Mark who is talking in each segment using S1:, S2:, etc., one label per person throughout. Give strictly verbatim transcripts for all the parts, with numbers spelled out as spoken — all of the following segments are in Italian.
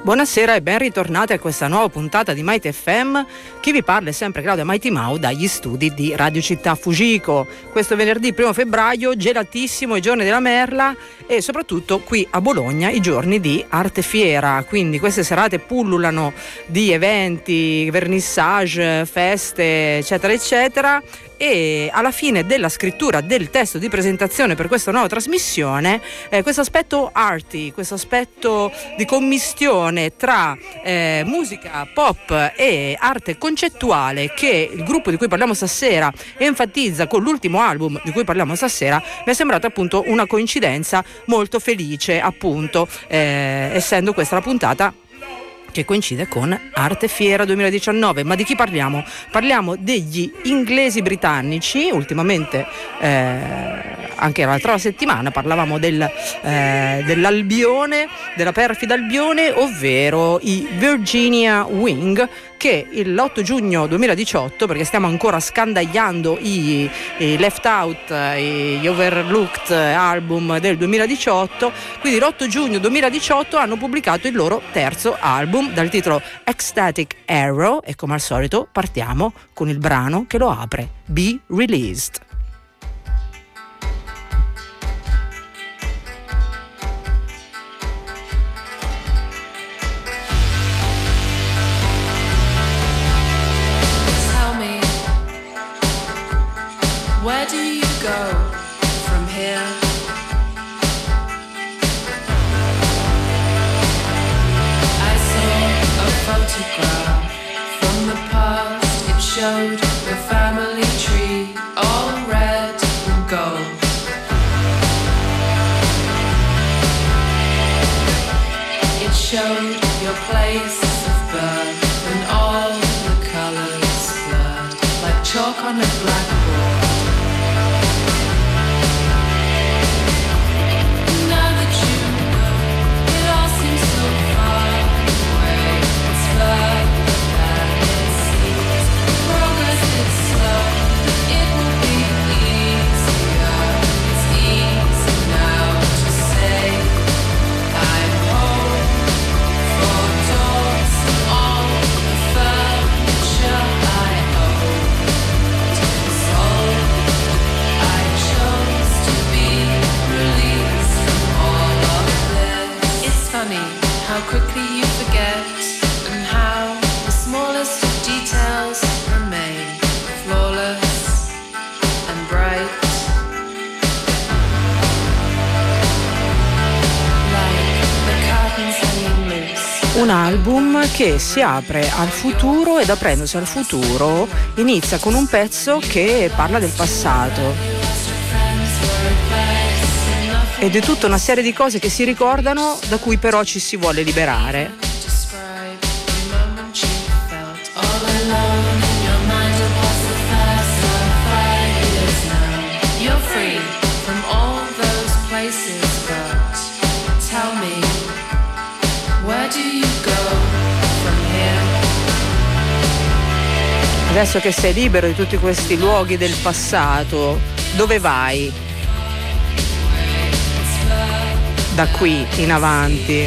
S1: Buonasera e ben ritornati a questa nuova puntata di Mighty F M. Chi vi parla è sempre Claudia Mighty Mau dagli studi di Radio Città Fujiko. Questo venerdì primo febbraio, gelatissimo, i giorni della merla e soprattutto qui a Bologna i giorni di Arte Fiera. Quindi queste serate pullulano di eventi, vernissage, feste, eccetera, eccetera. E alla fine della scrittura del testo di presentazione per questa nuova trasmissione, eh, questo aspetto arty, questo aspetto di commistione tra eh, musica pop e arte concettuale che il gruppo di cui parliamo stasera enfatizza con l'ultimo album di cui parliamo stasera, mi è sembrata appunto una coincidenza molto felice, appunto eh, essendo questa la puntata che coincide con Arte Fiera duemiladiciannove. Ma di chi parliamo? Parliamo degli inglesi britannici. Ultimamente, eh, anche l'altra settimana, parlavamo del, eh, dell'Albione, della perfida Albione, ovvero i Virginia Wing, che l'otto giugno duemiladiciotto, perché stiamo ancora scandagliando i, i Left Out, gli Overlooked album del duemiladiciotto, quindi l'otto giugno duemiladiciotto hanno pubblicato il loro terzo album dal titolo Ecstatic Arrow e come al solito partiamo con il brano che lo apre, Be Released.
S2: Where do you go from here? I saw a photograph from the past. It showed your family tree, all red and gold. It showed your place of birth and all the colors blurred like chalk on a blackboard. How quickly you forget and how the smallest of details remain flawless and bright, like the curtains hanging loose.
S1: Un album che si apre al futuro ed aprendosi al futuro inizia con un pezzo che parla del passato. Ed è tutta una serie di cose che si ricordano, da cui però ci si vuole liberare. Adesso che sei libero di tutti questi luoghi del passato, dove vai? Da qui in avanti.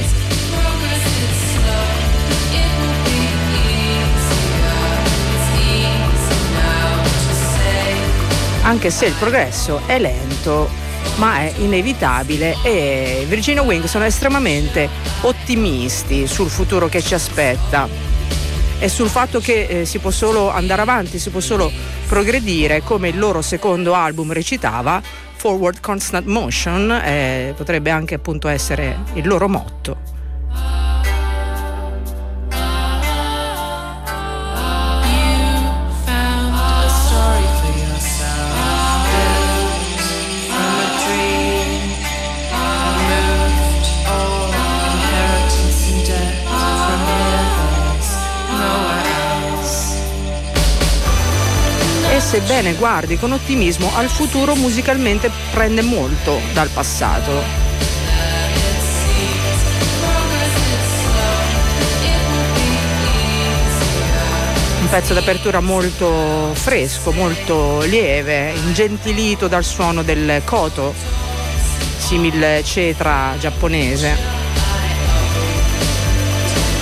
S1: Anche se il progresso è lento, ma è inevitabile e Virginia Wing sono estremamente ottimisti sul futuro che ci aspetta e sul fatto che eh, si può solo andare avanti, si può solo progredire, come il loro secondo album recitava. Forward Constant Motion eh, potrebbe anche appunto essere il loro motto. Sebbene guardi con ottimismo al futuro, musicalmente prende molto dal passato. Un pezzo d'apertura molto fresco, molto lieve, ingentilito dal suono del koto, simil cetra giapponese.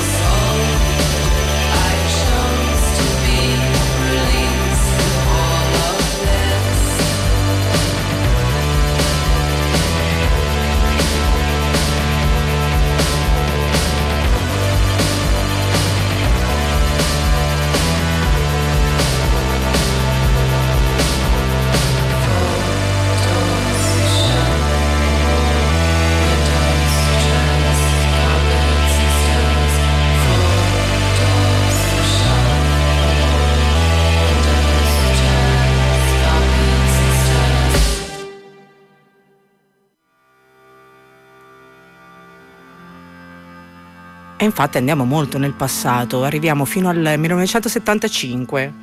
S1: e infatti andiamo molto nel passato, arriviamo fino al millenovecentosettantacinque.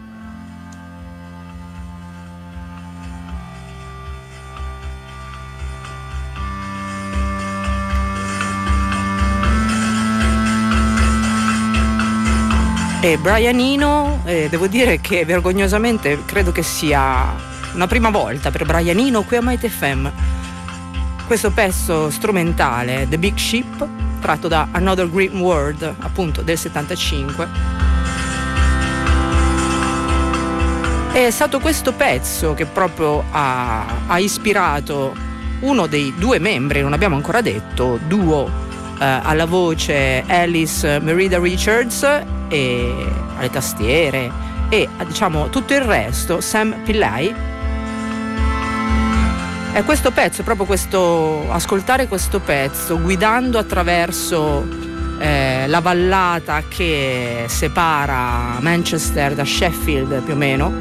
S1: E Brian Eno, eh, devo dire che vergognosamente credo che sia una prima volta per Brian Eno qui a Mighty F M. Questo pezzo strumentale, The Big Ship, tratto da Another Green World, appunto del settantacinque. È stato questo pezzo che proprio ha, ha ispirato uno dei due membri, non abbiamo ancora detto, duo Uh, alla voce Alice Merida Richards e alle tastiere e diciamo tutto il resto Sam Pillai. E questo pezzo, proprio questo, ascoltare questo pezzo guidando attraverso eh, la vallata che separa Manchester da Sheffield più o meno,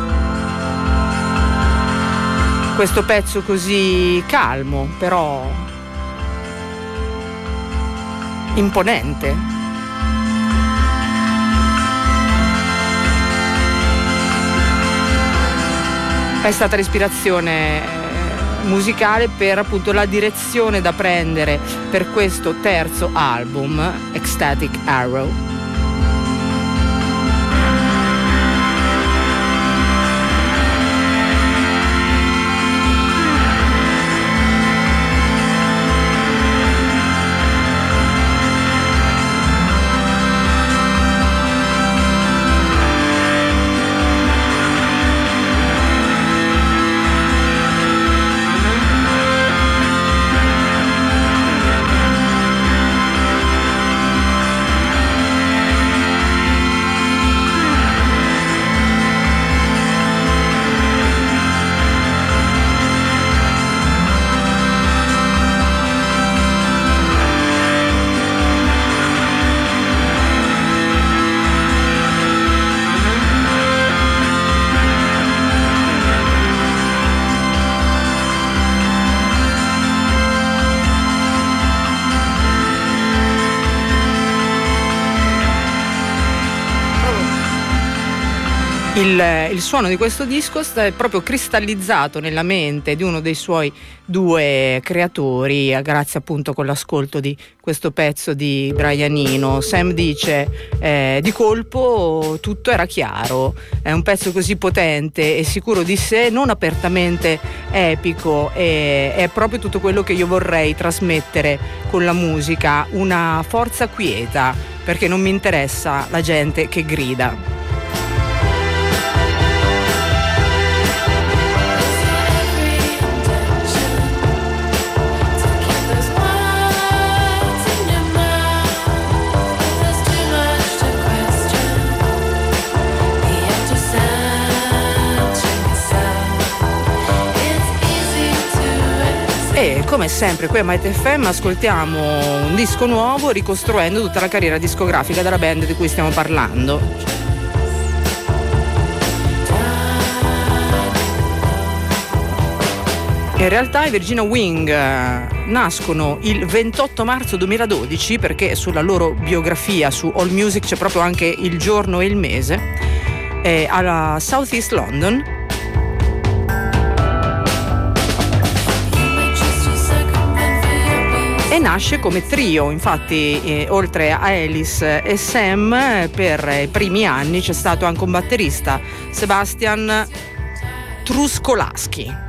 S1: questo pezzo così calmo però imponente. È stata l'ispirazione musicale per appunto la direzione da prendere per questo terzo album, Ecstatic Arrow. Il, il suono di questo disco è proprio cristallizzato nella mente di uno dei suoi due creatori, grazie appunto con l'ascolto di questo pezzo di Brian Eno. Sam dice eh, di colpo tutto era chiaro, è un pezzo così potente e sicuro di sé, non apertamente epico, e, è proprio tutto quello che io vorrei trasmettere con la musica, una forza quieta, perché non mi interessa la gente che grida. E come sempre qui a Mighty F M ascoltiamo un disco nuovo ricostruendo tutta la carriera discografica della band di cui stiamo parlando. In realtà i Virginia Wing nascono il ventotto marzo duemiladodici, perché sulla loro biografia su AllMusic c'è proprio anche il giorno e il mese, eh, alla South East London. E nasce come trio, infatti eh, oltre a Alice e Sam per i primi anni c'è stato anche un batterista, Sebastian Truskolaski.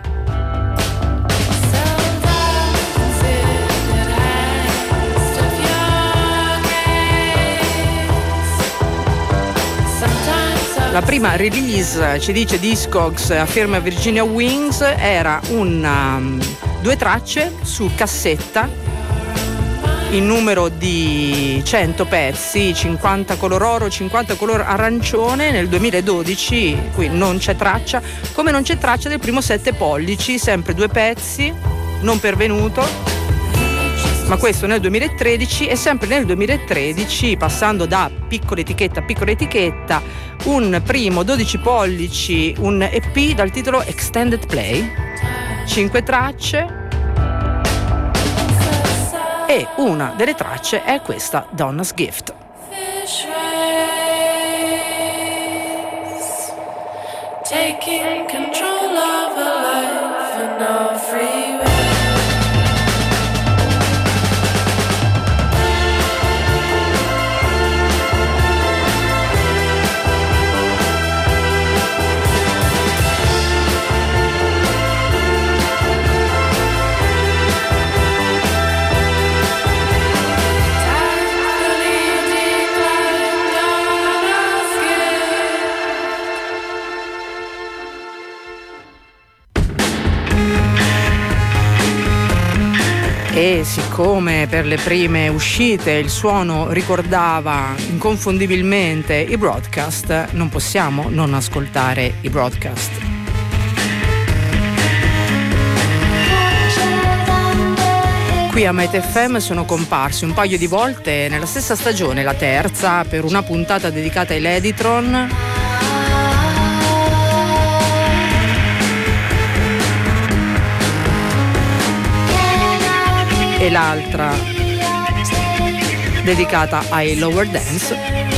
S1: La prima release, ci dice Discogs, a firma Virginia Wings, era una, um, due tracce su cassetta, in numero di cento pezzi, cinquanta color oro, cinquanta color arancione. Nel duemiladodici qui non c'è traccia, come non c'è traccia del primo sette pollici, sempre due pezzi, non pervenuto, ma questo nel duemilatredici. E sempre nel duemilatredici, passando da piccola etichetta a piccola etichetta, un primo dodici pollici, un E P dal titolo Extended Play, cinque tracce. e una delle tracce è questa Donna's Gift.
S2: Taking control of a life and our free will.
S1: E siccome per le prime uscite il suono ricordava inconfondibilmente i Broadcast, non possiamo non ascoltare i Broadcast. Qui a Might F M sono comparsi un paio di volte nella stessa stagione, la terza, per una puntata dedicata ai Ladytron. E l'altra dedicata ai Lower Dance.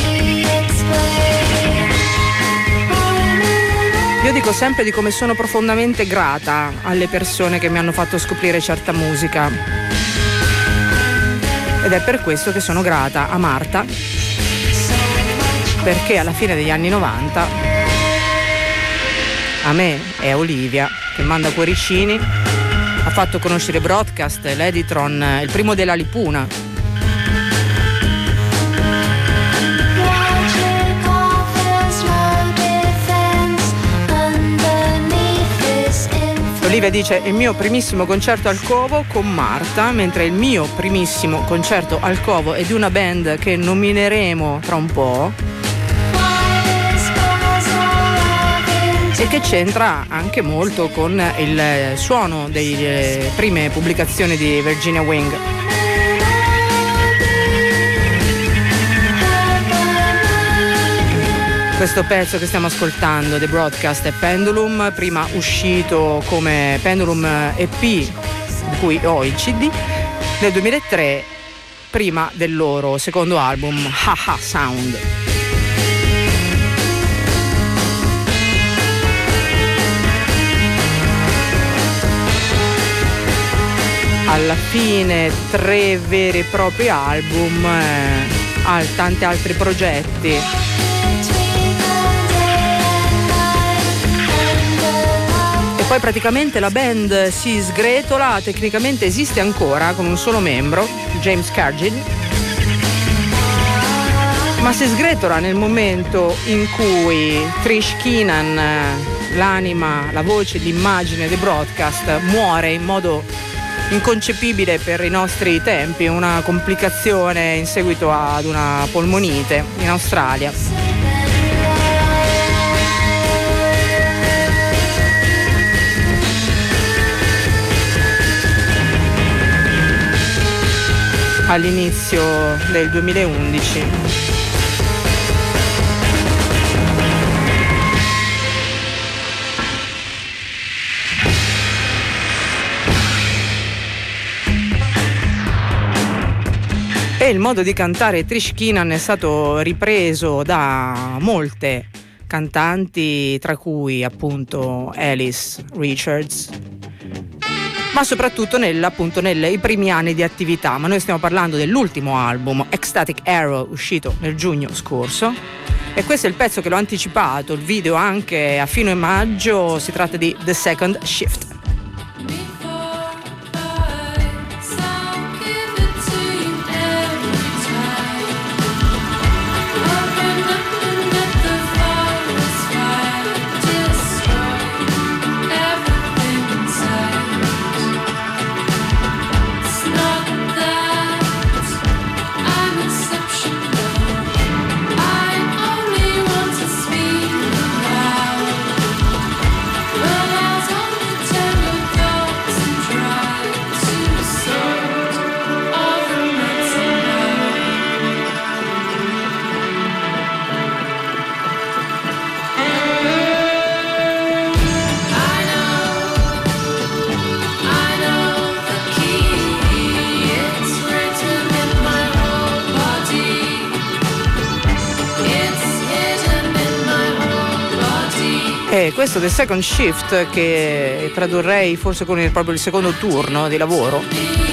S1: Io dico sempre di come sono profondamente grata alle persone che mi hanno fatto scoprire certa musica, ed è per questo che sono grata a Marta, perché alla fine degli anni novanta a me e a Olivia, che manda cuoricini, ha fatto conoscere Broadcast, l'Editron, il primo della Lipuna. Olivia dice: il mio primissimo concerto al Covo con Marta, mentre il mio primissimo concerto al Covo è di una band che nomineremo tra un po', e che c'entra anche molto con il suono delle prime pubblicazioni di Virginia Wing. Questo pezzo che stiamo ascoltando, The Broadcast, è Pendulum, prima uscito come Pendulum E P, di cui ho il C D, nel duemilatré, prima del loro secondo album, Haha Sound. Alla fine tre veri e propri album, eh, tanti altri progetti. E poi praticamente la band si sgretola, tecnicamente esiste ancora con un solo membro, James Cargill, ma si sgretola nel momento in cui Trish Keenan, l'anima, la voce, l'immagine dei Broadcast, muore in modo inconcepibile per i nostri tempi, una complicazione in seguito ad una polmonite in Australia. All'inizio del duemilaundici. E il modo di cantare Trish Keenan è stato ripreso da molte cantanti, tra cui appunto Alice Richards, ma soprattutto nel, appunto nei primi anni di attività. Ma noi stiamo parlando dell'ultimo album, Ecstatic Arrow, uscito nel giugno scorso, e questo è il pezzo che l'ho anticipato, il video anche a fine maggio. Si tratta di The Second Shift.
S2: Tell
S1: E questo The Second Shift, che tradurrei forse con il, proprio il secondo turno di lavoro,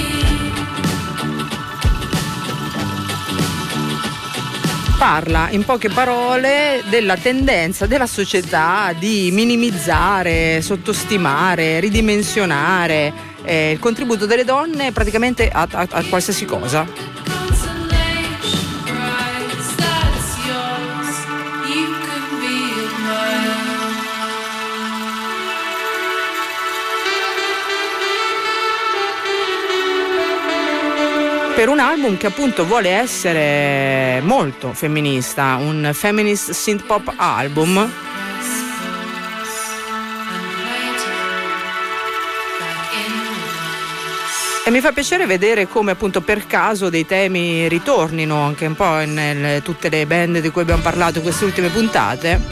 S1: parla in poche parole della tendenza della società di minimizzare, sottostimare, ridimensionare eh, il contributo delle donne praticamente a, a, a qualsiasi cosa. Per un album che appunto vuole essere molto femminista, un feminist synth pop album, e mi fa piacere vedere come appunto per caso dei temi ritornino anche un po' in, in tutte le band di cui abbiamo parlato in queste ultime puntate.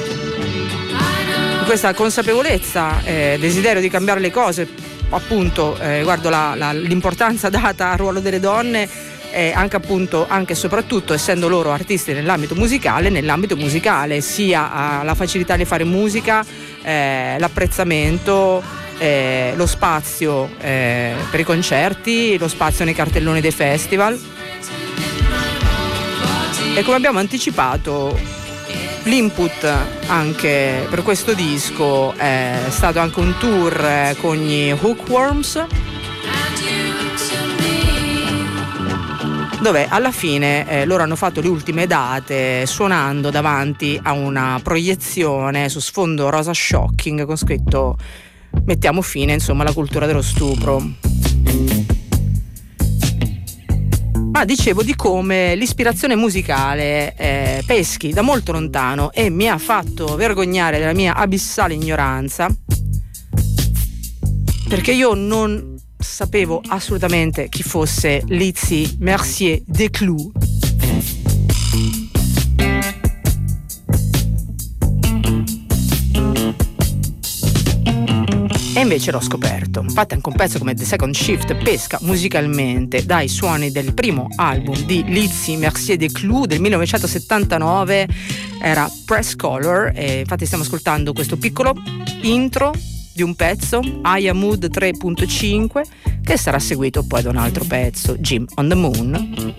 S1: Questa consapevolezza, eh, desiderio di cambiare le cose, appunto eh, guardo la, la, l'importanza data al ruolo delle donne, eh, anche appunto anche e soprattutto essendo loro artisti nell'ambito musicale, nell'ambito musicale sia uh, la facilità di fare musica, eh, l'apprezzamento, eh, lo spazio eh, per i concerti, lo spazio nei cartelloni dei festival. E come abbiamo anticipato, l'input anche per questo disco è stato anche un tour con gli Hookworms, dove alla fine eh, loro hanno fatto le ultime date suonando davanti a una proiezione su sfondo rosa shocking con scritto "mettiamo fine insomma alla cultura dello stupro". Ma dicevo di come l'ispirazione musicale eh, peschi da molto lontano e mi ha fatto vergognare della mia abissale ignoranza, perché io non sapevo assolutamente chi fosse Lizzie Mercier Desclous. E invece l'ho scoperto. Infatti anche un pezzo come The Second Shift pesca musicalmente dai suoni del primo album di Lizzie Mercier Desclous del millenovecentosettantanove, era Press Color, e infatti stiamo ascoltando questo piccolo intro di un pezzo, Aya Mood tre punto cinque, che sarà seguito poi da un altro pezzo, Jim on the Moon.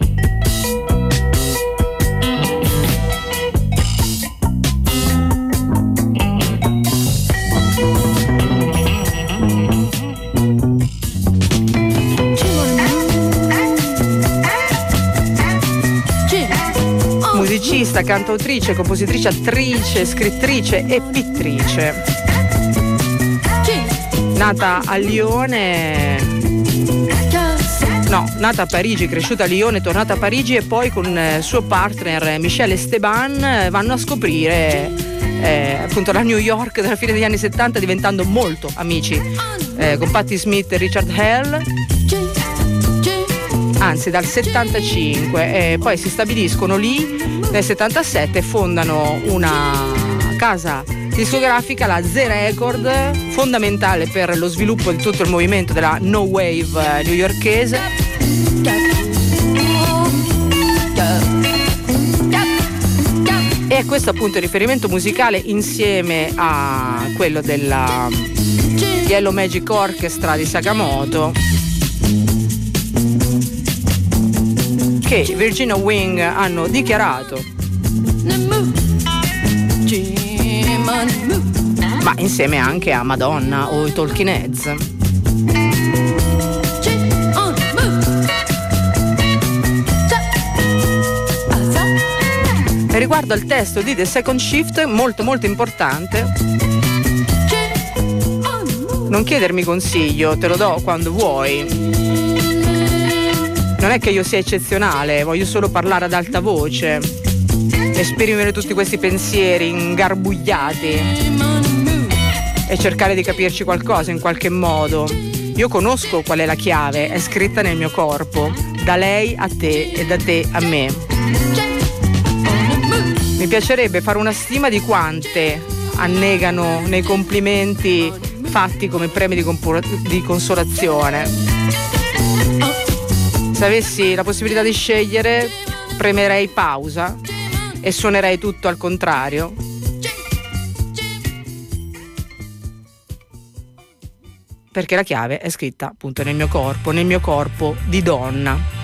S1: Musicista, cantautrice, compositrice, attrice, scrittrice e pittrice. Nata a Lione, no, nata a Parigi, cresciuta a Lione, tornata a Parigi e poi con il suo partner Michel Esteban vanno a scoprire eh, appunto la New York della fine degli anni settanta, diventando molto amici eh, con Patti Smith e Richard Hell. Anzi dal settantacinque, e poi si stabiliscono lì nel settantasette e fondano una casa discografica, la Z Record, fondamentale per lo sviluppo di tutto il movimento della no wave newyorkese. E questo appunto è il riferimento musicale insieme a quello della Yellow Magic Orchestra di Sakamoto, che Virginia Wing hanno dichiarato, ma insieme anche a Madonna o i Talking Heads. E riguardo al testo di The Second Shift, molto molto importante, non chiedermi consiglio, te lo do quando vuoi. Non è che io sia eccezionale, voglio solo parlare ad alta voce, esprimere tutti questi pensieri ingarbugliati e cercare di capirci qualcosa in qualche modo. Io conosco qual è la chiave, è scritta nel mio corpo, da lei a te e da te a me. Mi piacerebbe fare una stima di quante annegano nei complimenti fatti come premi di, compor- di consolazione. Se avessi la possibilità di scegliere, premerei pausa e suonerei tutto al contrario. perché la chiave è scritta appunto nel mio corpo, nel mio corpo di donna.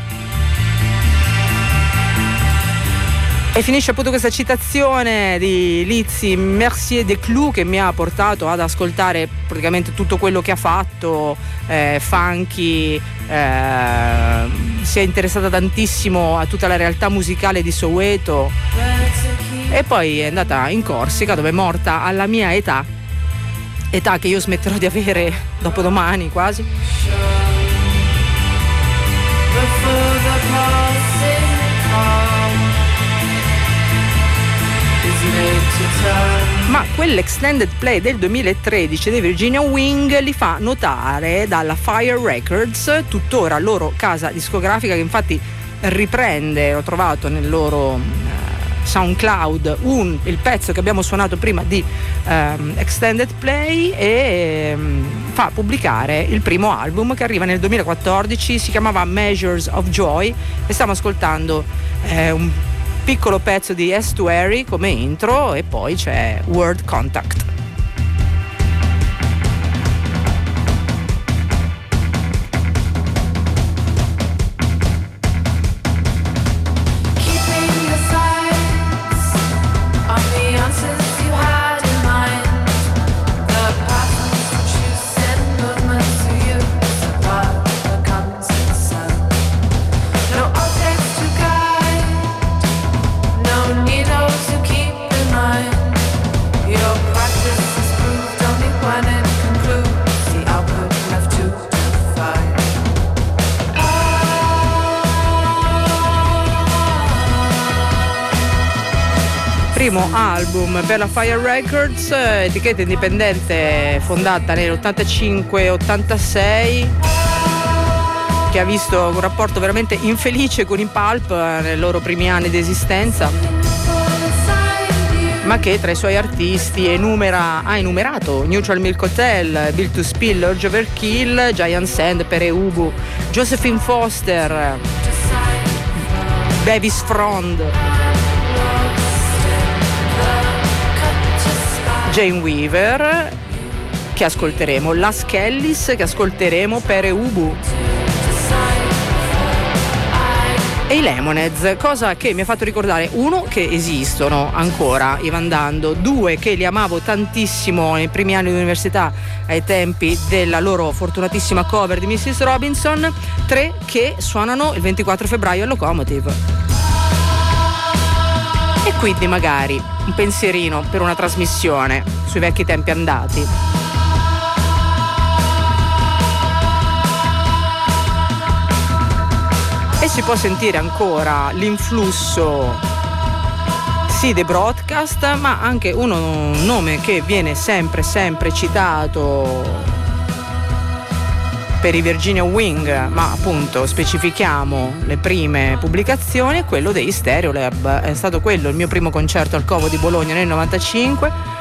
S1: E finisce appunto questa citazione di Lizzy Mercier Desclous, che mi ha portato ad ascoltare praticamente tutto quello che ha fatto, eh, funky, eh, si è interessata tantissimo a tutta la realtà musicale di Soweto e poi è andata in Corsica, dove è morta alla mia età, età che io smetterò di avere dopodomani quasi. Ma quell'extended play del duemilatredici di Virginia Wing li fa notare dalla Fire Records, tuttora loro casa discografica, che infatti riprende, l'ho trovato nel loro uh, SoundCloud, un, il pezzo che abbiamo suonato prima di um, extended play, e um, fa pubblicare il primo album che arriva nel duemilaquattordici, si chiamava Measures of Joy, e stiamo ascoltando eh, un piccolo pezzo di Estuary come intro, e poi c'è Word Contact. Primo album per la Fire Records, etichetta indipendente fondata nell'ottantacinque ottantasei, che ha visto un rapporto veramente infelice con i Pulp nei loro primi anni di esistenza, ma che tra i suoi artisti enumera, ha enumerato Neutral Milk Hotel, Built to Spill, Urge Overkill, Giant Sand, Pere Ubu, Josephine Foster, Bevis Frond, Jane Weaver, che ascolteremo, Las Kellys, che ascolteremo, Pere Ubu, e i Lemonheads, cosa che mi ha fatto ricordare, uno, che esistono ancora i Van Dando, due, che li amavo tantissimo nei primi anni di università ai tempi della loro fortunatissima cover di missus Robinson, tre, che suonano il ventiquattro febbraio al Locomotive. E quindi magari un pensierino per una trasmissione sui vecchi tempi andati. E si può sentire ancora l'influsso, sì, dei Broadcast, ma anche uno, un nome che viene sempre sempre citato per i Virginia Wing, ma appunto specifichiamo le prime pubblicazioni, è quello dei Stereolab. È stato quello il mio primo concerto al Covo di Bologna nel novantacinque.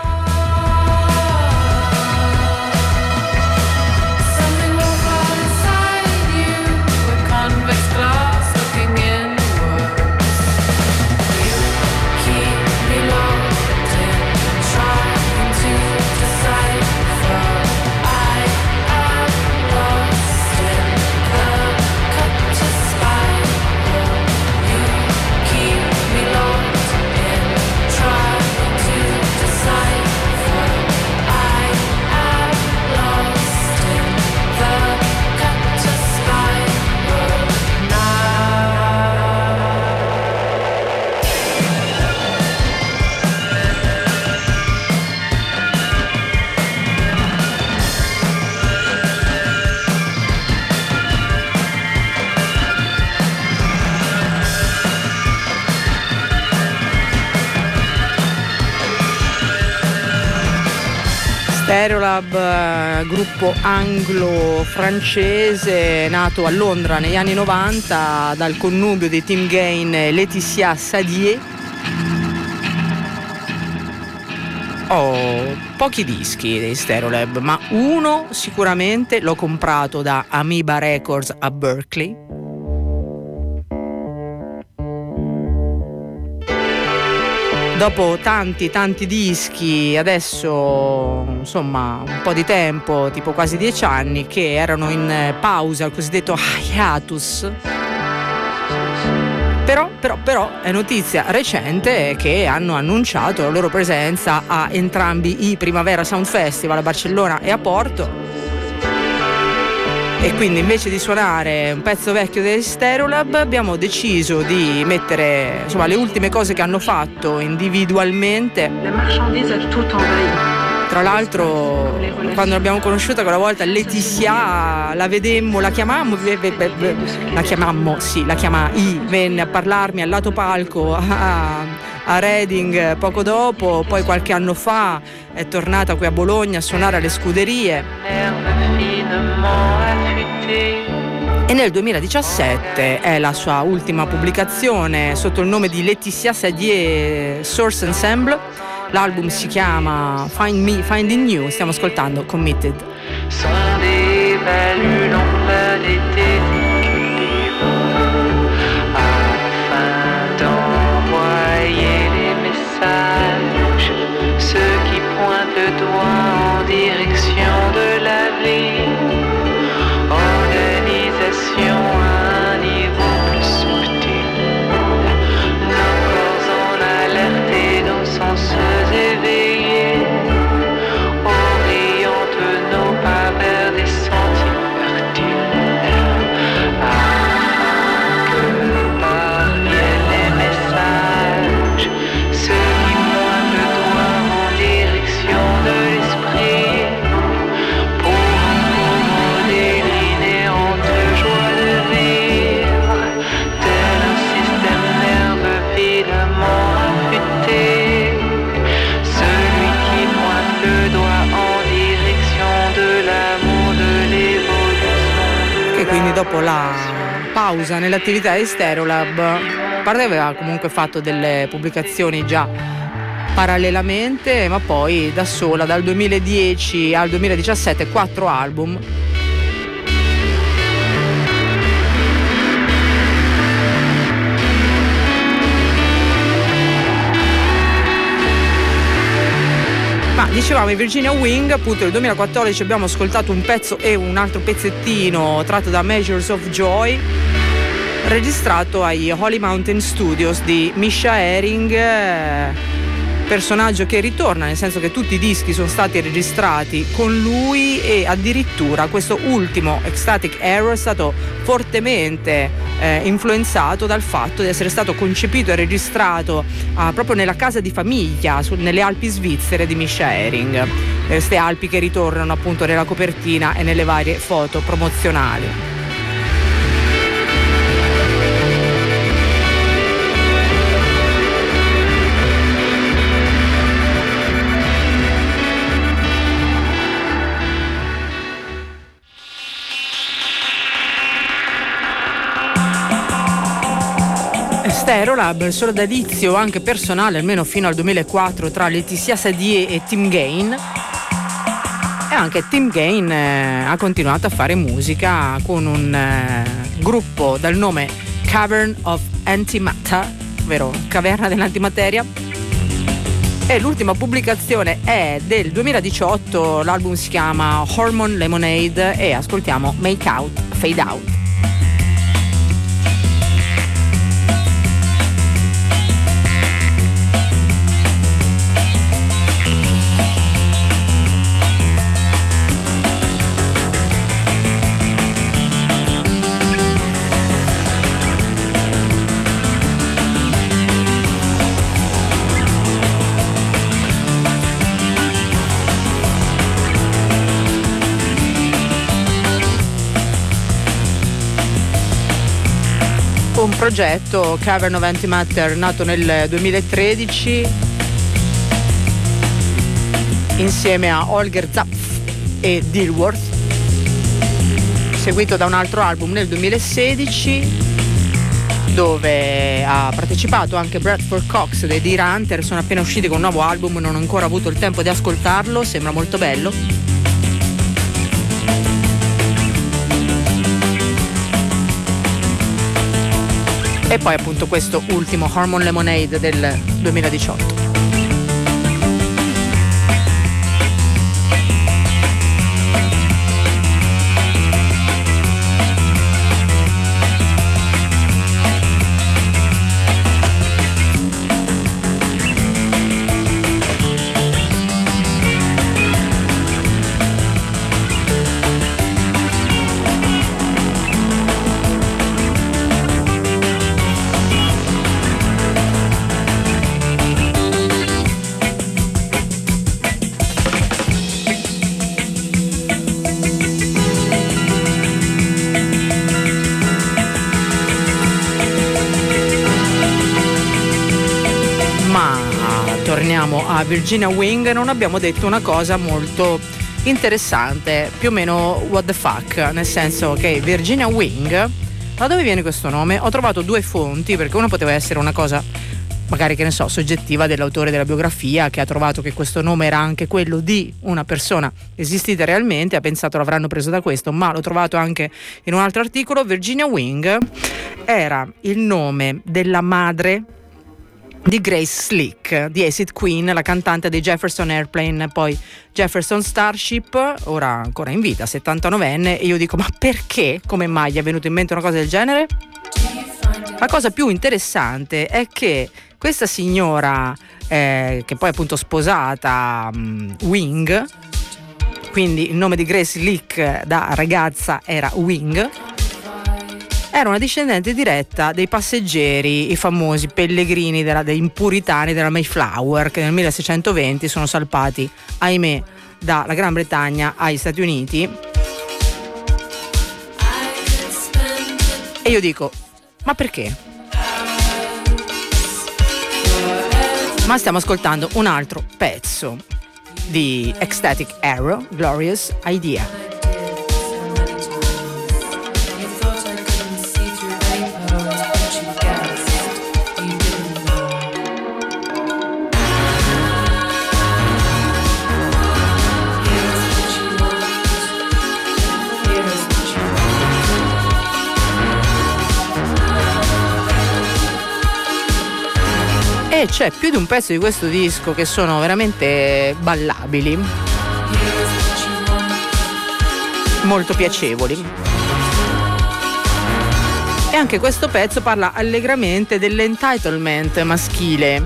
S1: Stereolab, gruppo anglo-francese nato a Londra negli anni novanta dal connubio di Tim Gain e Laetitia Sadier. Ho pochi dischi dei Stereolab, ma uno sicuramente l'ho comprato da Amoeba Records a Berkeley. dopo tanti tanti dischi, adesso insomma un po' di tempo, tipo quasi dieci anni, che erano in pausa, il cosiddetto hiatus. Però, però, però è notizia recente che hanno annunciato la loro presenza a entrambi i Primavera Sound Festival a Barcellona e a Porto. E quindi invece di suonare un pezzo vecchio dei Stereolab abbiamo deciso di mettere, insomma, le ultime cose che hanno fatto individualmente. Tra l'altro, quando l'abbiamo conosciuta quella volta, Laetitia, la vedemmo, la chiamammo, la chiamammo, sì, la chiama I, venne a parlarmi al lato palco a, a Reading poco dopo, poi qualche anno fa è tornata qui a Bologna a suonare alle Scuderie. E nel duemiladiciassette è la sua ultima pubblicazione sotto il nome di Laetitia Sadier Source Ensemble. L'album si chiama Find Me, Finding You, stiamo ascoltando Committed.
S3: Ceux qui pointent le doigt en direction de la vie. Organisation à un niveau plus subtil. Nos corps en alerte et nos sens éveillés. Oriente nos pas vers des sentiers fertiles. Afin que parviennent les messages. Ceux qui pointent le doigt en direction de l'esprit. Pour accommoder l'inéante joie de vivre. Tel un système nerveux videment affûté. Celui qui pointe le doigt en direction de l'amour, de l'évolution.
S1: E quindi dopo la pausa nell'attività di Stereolab, a parte aveva comunque fatto delle pubblicazioni già parallelamente, ma poi da sola dal duemiladieci al duemiladiciassette quattro album. Ma dicevamo, i Virginia Wing, appunto nel duemilaquattordici abbiamo ascoltato un pezzo e un altro pezzettino tratto da Measures of Joy, registrato ai Holy Mountain Studios di Misha Herring, personaggio che ritorna, nel senso che tutti i dischi sono stati registrati con lui e addirittura questo ultimo Ecstatic Error è stato fortemente eh, influenzato dal fatto di essere stato concepito e registrato eh, proprio nella casa di famiglia su, nelle Alpi svizzere di Misha Herring, queste Alpi che ritornano appunto nella copertina e nelle varie foto promozionali. Stereolab, il sodalizio anche personale, almeno fino al duemilaquattro, tra Laetitia Sadier e Tim Gain. E anche Tim Gain eh, ha continuato a fare musica con un eh, gruppo dal nome Cavern of Antimatter, ovvero Caverna dell'Antimateria. E l'ultima pubblicazione è del duemiladiciotto, l'album si chiama Hormone Lemonade e ascoltiamo Make Out, Fade Out. Un progetto, Cavern of Antimatter, nato nel duemilatredici insieme a Holger Zapf e Dilworth, seguito da un altro album nel duemilasedici dove ha partecipato anche Bradford Cox dei Deer Hunter. Sono appena usciti con un nuovo album, non ho ancora avuto il tempo di ascoltarlo, sembra molto bello. E poi appunto questo ultimo Hormone Lemonade del duemiladiciotto. torniamo a Virginia Wing, non abbiamo detto una cosa molto interessante, più o meno what the fuck, nel senso che Virginia Wing, da dove viene questo nome? Ho trovato due fonti, perché una poteva essere una cosa magari, che ne so, soggettiva dell'autore della biografia, che ha trovato che questo nome era anche quello di una persona esistita realmente, ha pensato l'avranno preso da questo, ma l'ho trovato anche in un altro articolo. Virginia Wing era il nome della madre di Grace Slick, di Acid Queen, la cantante dei Jefferson Airplane, poi Jefferson Starship, ora ancora in vita, settantanovenne, e io dico, ma perché? Come mai gli è venuto in mente una cosa del genere? La cosa più interessante è che questa signora, eh, che poi è appunto sposata, um, Wing, quindi il nome di Grace Slick da ragazza era Wing, era una discendente diretta dei passeggeri, i famosi pellegrini della, dei puritani della Mayflower, che nel milleseicentoventi sono salpati, ahimè, dalla Gran Bretagna agli Stati Uniti. E io dico, ma perché? Ma stiamo ascoltando un altro pezzo di Ecstatic Arrow, Glorious Idea. E c'è più di un pezzo di questo disco che sono veramente ballabili, molto piacevoli. E anche questo pezzo parla allegramente dell'entitlement maschile,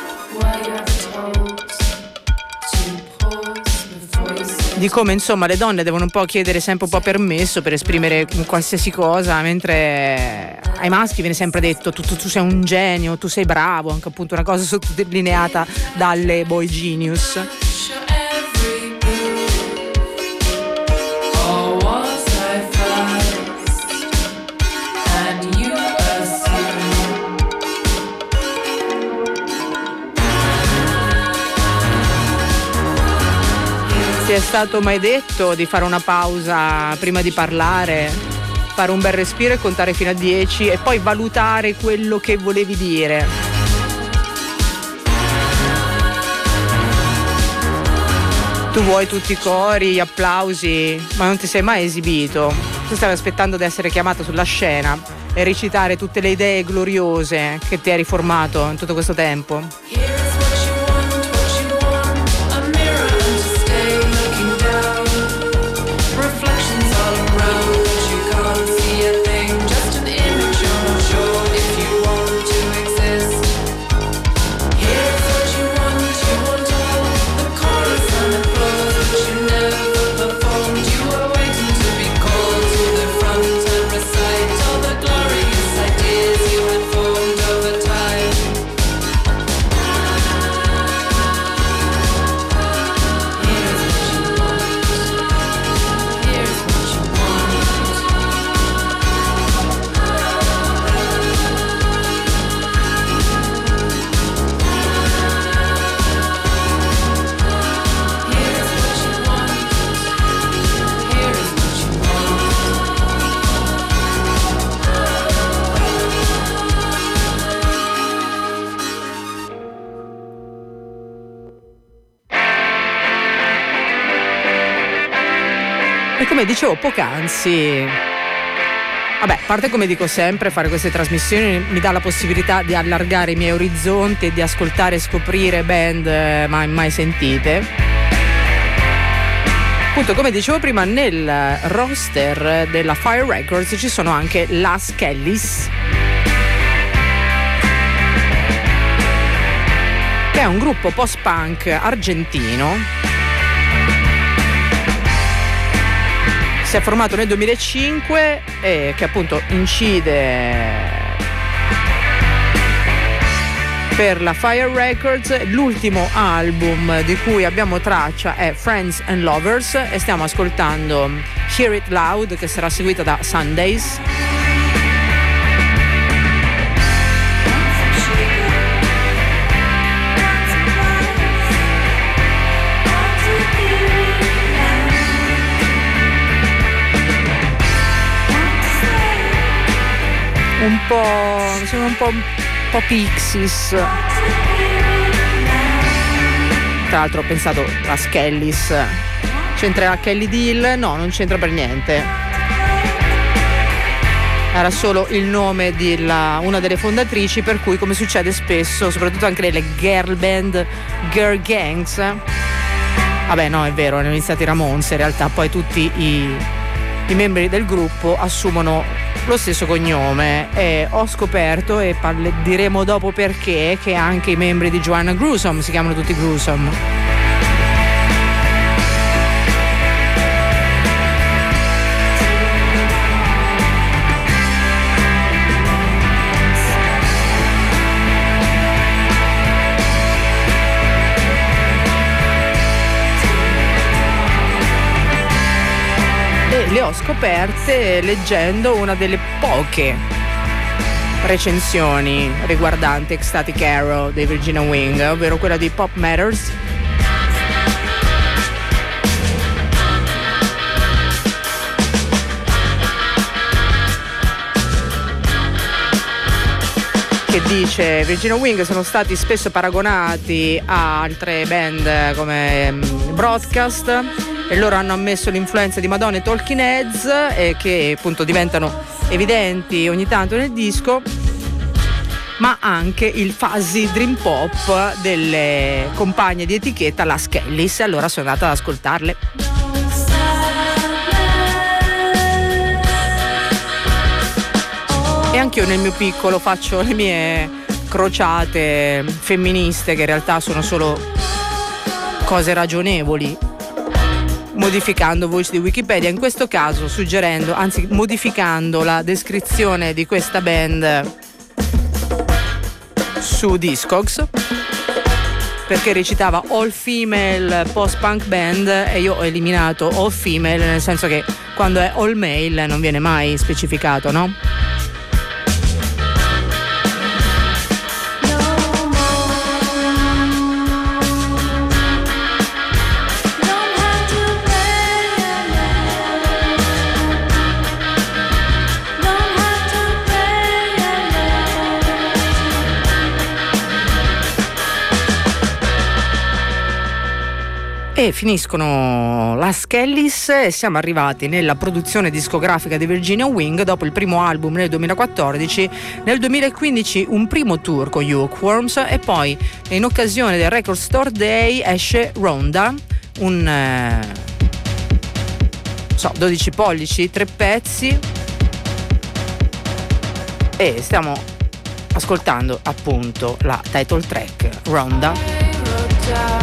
S1: di come insomma le donne devono un po' chiedere sempre un po' permesso per esprimere qualsiasi cosa, mentre ai maschi viene sempre detto tu, tu, tu sei un genio, tu sei bravo, anche appunto una cosa sottolineata dalle boy genius. Ti è stato mai detto di fare una pausa prima di parlare, fare un bel respiro e contare fino a dieci e poi valutare quello che volevi dire? Tu vuoi tutti i cori, gli applausi, ma non ti sei mai esibito. Tu stavi aspettando di essere chiamato sulla scena e recitare tutte le idee gloriose che ti eri formato in tutto questo tempo. E come dicevo poc'anzi, vabbè, a parte come dico sempre, fare queste trasmissioni mi dà la possibilità di allargare i miei orizzonti e di ascoltare e scoprire band mai, mai sentite. Appunto, come dicevo prima, nel roster della Fire Records ci sono anche Las Kellys, che è un gruppo post-punk argentino. Si è formato nel duemilacinque e che appunto incide per la Fire Records. L'ultimo album di cui abbiamo traccia è Friends and Lovers e stiamo ascoltando Hear It Loud, che sarà seguita da Sundays. un po', sono un po', un po' Pixies. Tra l'altro ho pensato a Skellis, c'entrerà Kelly Dill? No, non c'entra per niente. Era solo il nome di la, una delle fondatrici, per cui, come succede spesso, soprattutto anche nelle girl band, girl gangs, vabbè no, è vero, hanno iniziato i Ramones, in realtà poi tutti i, i membri del gruppo assumono lo stesso cognome, e ho scoperto, e parle, diremo dopo perché, che anche i membri di Joanna Gruesome si chiamano tutti Gruesome. Le ho scoperte leggendo una delle poche recensioni riguardanti Ecstatic Arrow dei Virginia Wing, ovvero quella di Pop Matters, che dice: Virginia Wing sono stati spesso paragonati a altre band come Broadcast, e loro hanno ammesso l'influenza di Madonna e Talking Heads, e che appunto diventano evidenti ogni tanto nel disco, ma anche il fuzzy dream pop delle compagne di etichetta, la Skellis. Allora sono andata ad ascoltarle. E anch'io nel mio piccolo faccio le mie crociate femministe, che in realtà sono solo cose ragionevoli, modificando voci di Wikipedia, in questo caso suggerendo, anzi modificando la descrizione di questa band su Discogs, perché recitava all female post-punk band e io ho eliminato all female, nel senso che quando è all male non viene mai specificato, no? E finiscono la Skellis e siamo arrivati nella produzione discografica di Virginia Wing dopo il primo album nel duemilaquattordici, nel duemilaquindici un primo tour con Hookworms, e poi in occasione del Record Store Day esce Ronda, un eh, so, dodici pollici, tre pezzi, e stiamo ascoltando appunto la title track Ronda.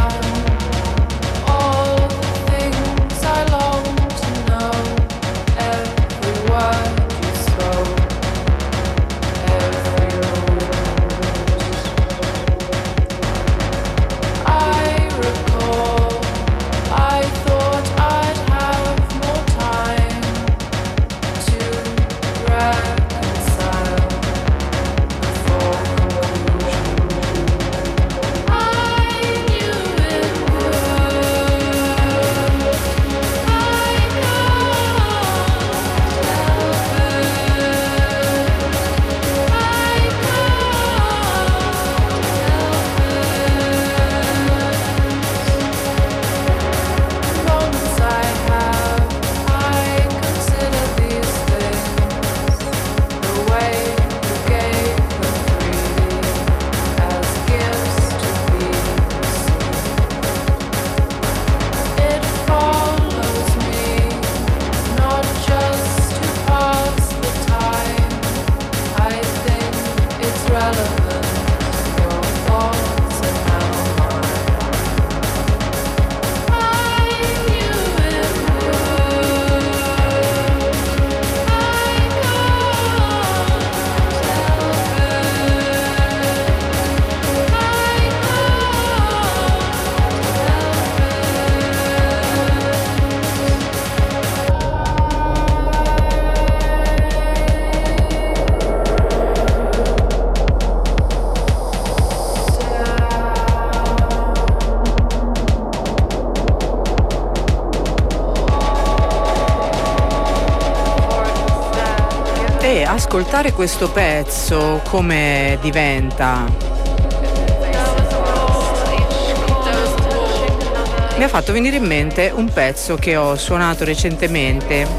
S1: ascoltare questo pezzo come diventa mi ha fatto venire in mente un pezzo che ho suonato recentemente.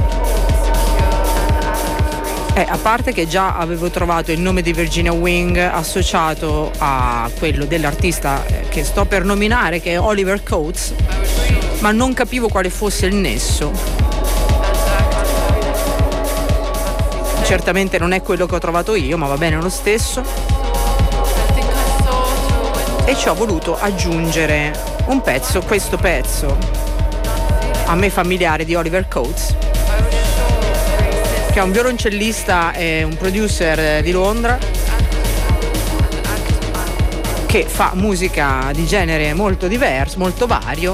S1: Eh, a parte che già avevo trovato il nome di Virginia Wing associato a quello dell'artista che sto per nominare, che è Oliver Coates, ma non capivo quale fosse il nesso. Certamente non è quello che ho trovato io, ma va bene lo stesso. E ci ho voluto aggiungere un pezzo, questo pezzo a me familiare di Oliver Coates, che è un violoncellista e un producer di Londra che fa musica di genere molto diverso, molto vario,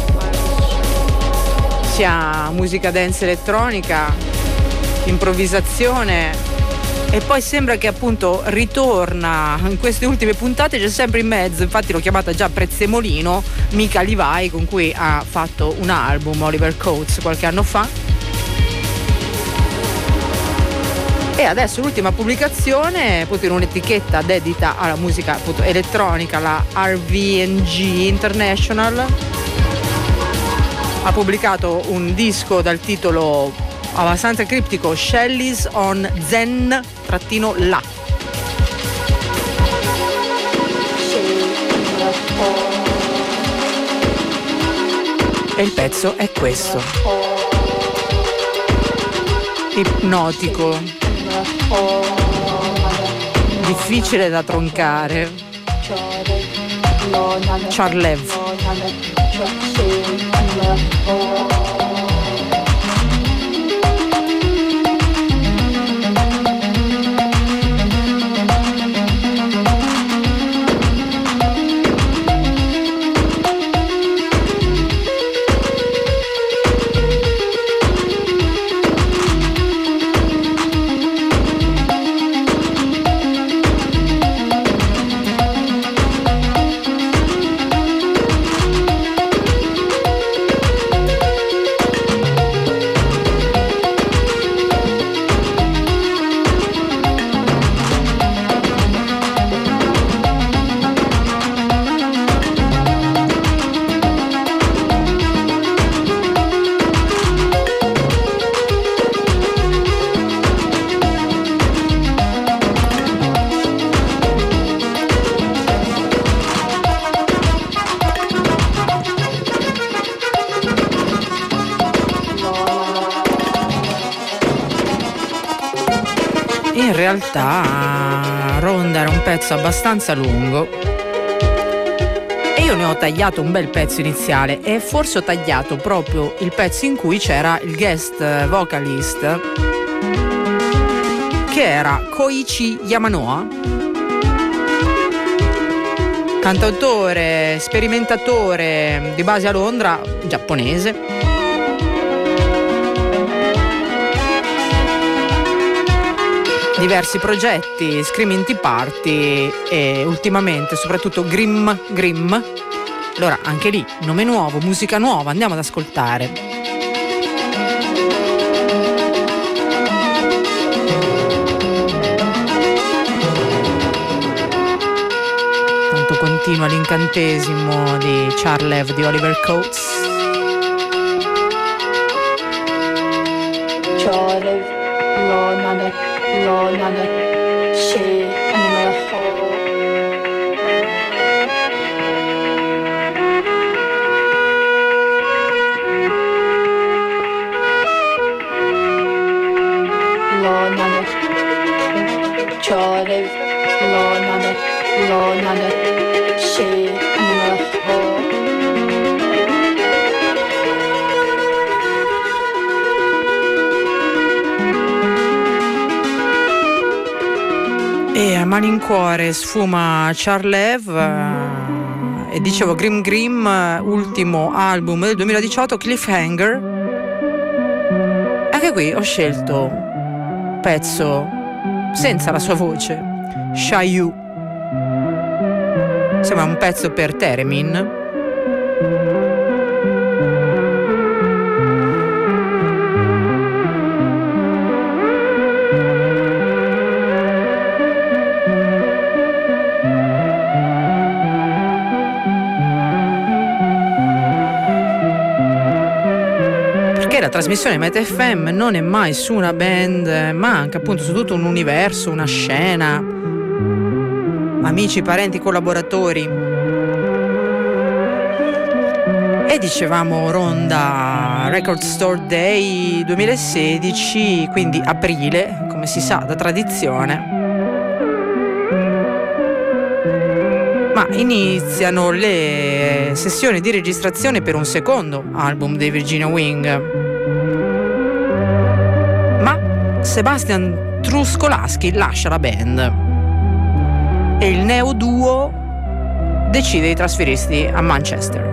S1: sia musica dance elettronica, improvvisazione, e poi sembra che appunto ritorna in queste ultime puntate, c'è sempre in mezzo, infatti l'ho chiamata già Prezzemolino, Mika Levi, con cui ha fatto un album Oliver Coates qualche anno fa. E adesso l'ultima pubblicazione, appunto in un'etichetta dedita alla musica appunto elettronica, la R V and G International, ha pubblicato un disco dal titolo abbastanza criptico, Shelley's on Zen trattino La. E il pezzo è questo, ipnotico, difficile da troncare. Charlev. In realtà Ronda era un pezzo abbastanza lungo e io ne ho tagliato un bel pezzo iniziale, e forse ho tagliato proprio il pezzo in cui c'era il guest vocalist, che era Koichi Yamanoa, cantautore, sperimentatore di base a Londra, giapponese. Diversi progetti, Screaming Tea Party e ultimamente soprattutto Grimm Grimm. Allora anche lì nome nuovo, musica nuova, andiamo ad ascoltare. Tanto continua l'incantesimo di Charlev di Oliver Coates.
S4: Charlev, lo nada. Lo nada, she animal ho. Lo nada, Charlev, lo nada, lo nada, she animal ho.
S1: E a malincuore sfuma Charlev, eh, e dicevo Grimm Grimm, ultimo album del duemiladiciotto, Cliffhanger. Anche qui ho scelto un pezzo senza la sua voce, Shayu. Sembra un pezzo per Theremin. la trasmissione Meta F M non è mai su una band, ma anche appunto su tutto un universo, una scena, amici, parenti, collaboratori. E dicevamo Ronda Record Store Day duemilasedici, quindi aprile, come si sa da tradizione. Ma iniziano le sessioni di registrazione per un secondo album dei Virginia Wing. Ma Sebastian Truskolaski lascia la band e il neo duo decide di trasferirsi a Manchester.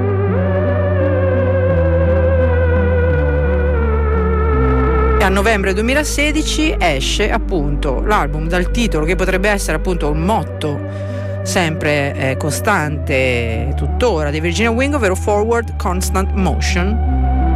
S1: E a novembre duemilasedici esce appunto l'album dal titolo che potrebbe essere appunto un motto sempre eh, costante tuttora di Virginia Wing, ovvero Forward Constant Motion.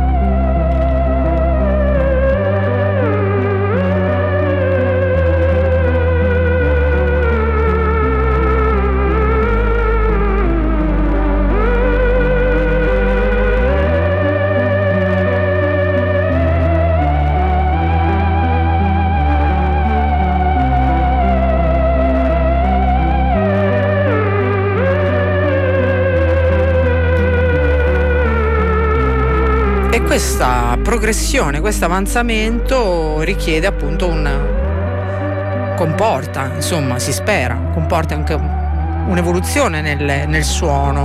S1: Questa progressione, questo avanzamento richiede appunto un comporta, insomma, si spera, comporta anche un'evoluzione nel, nel suono.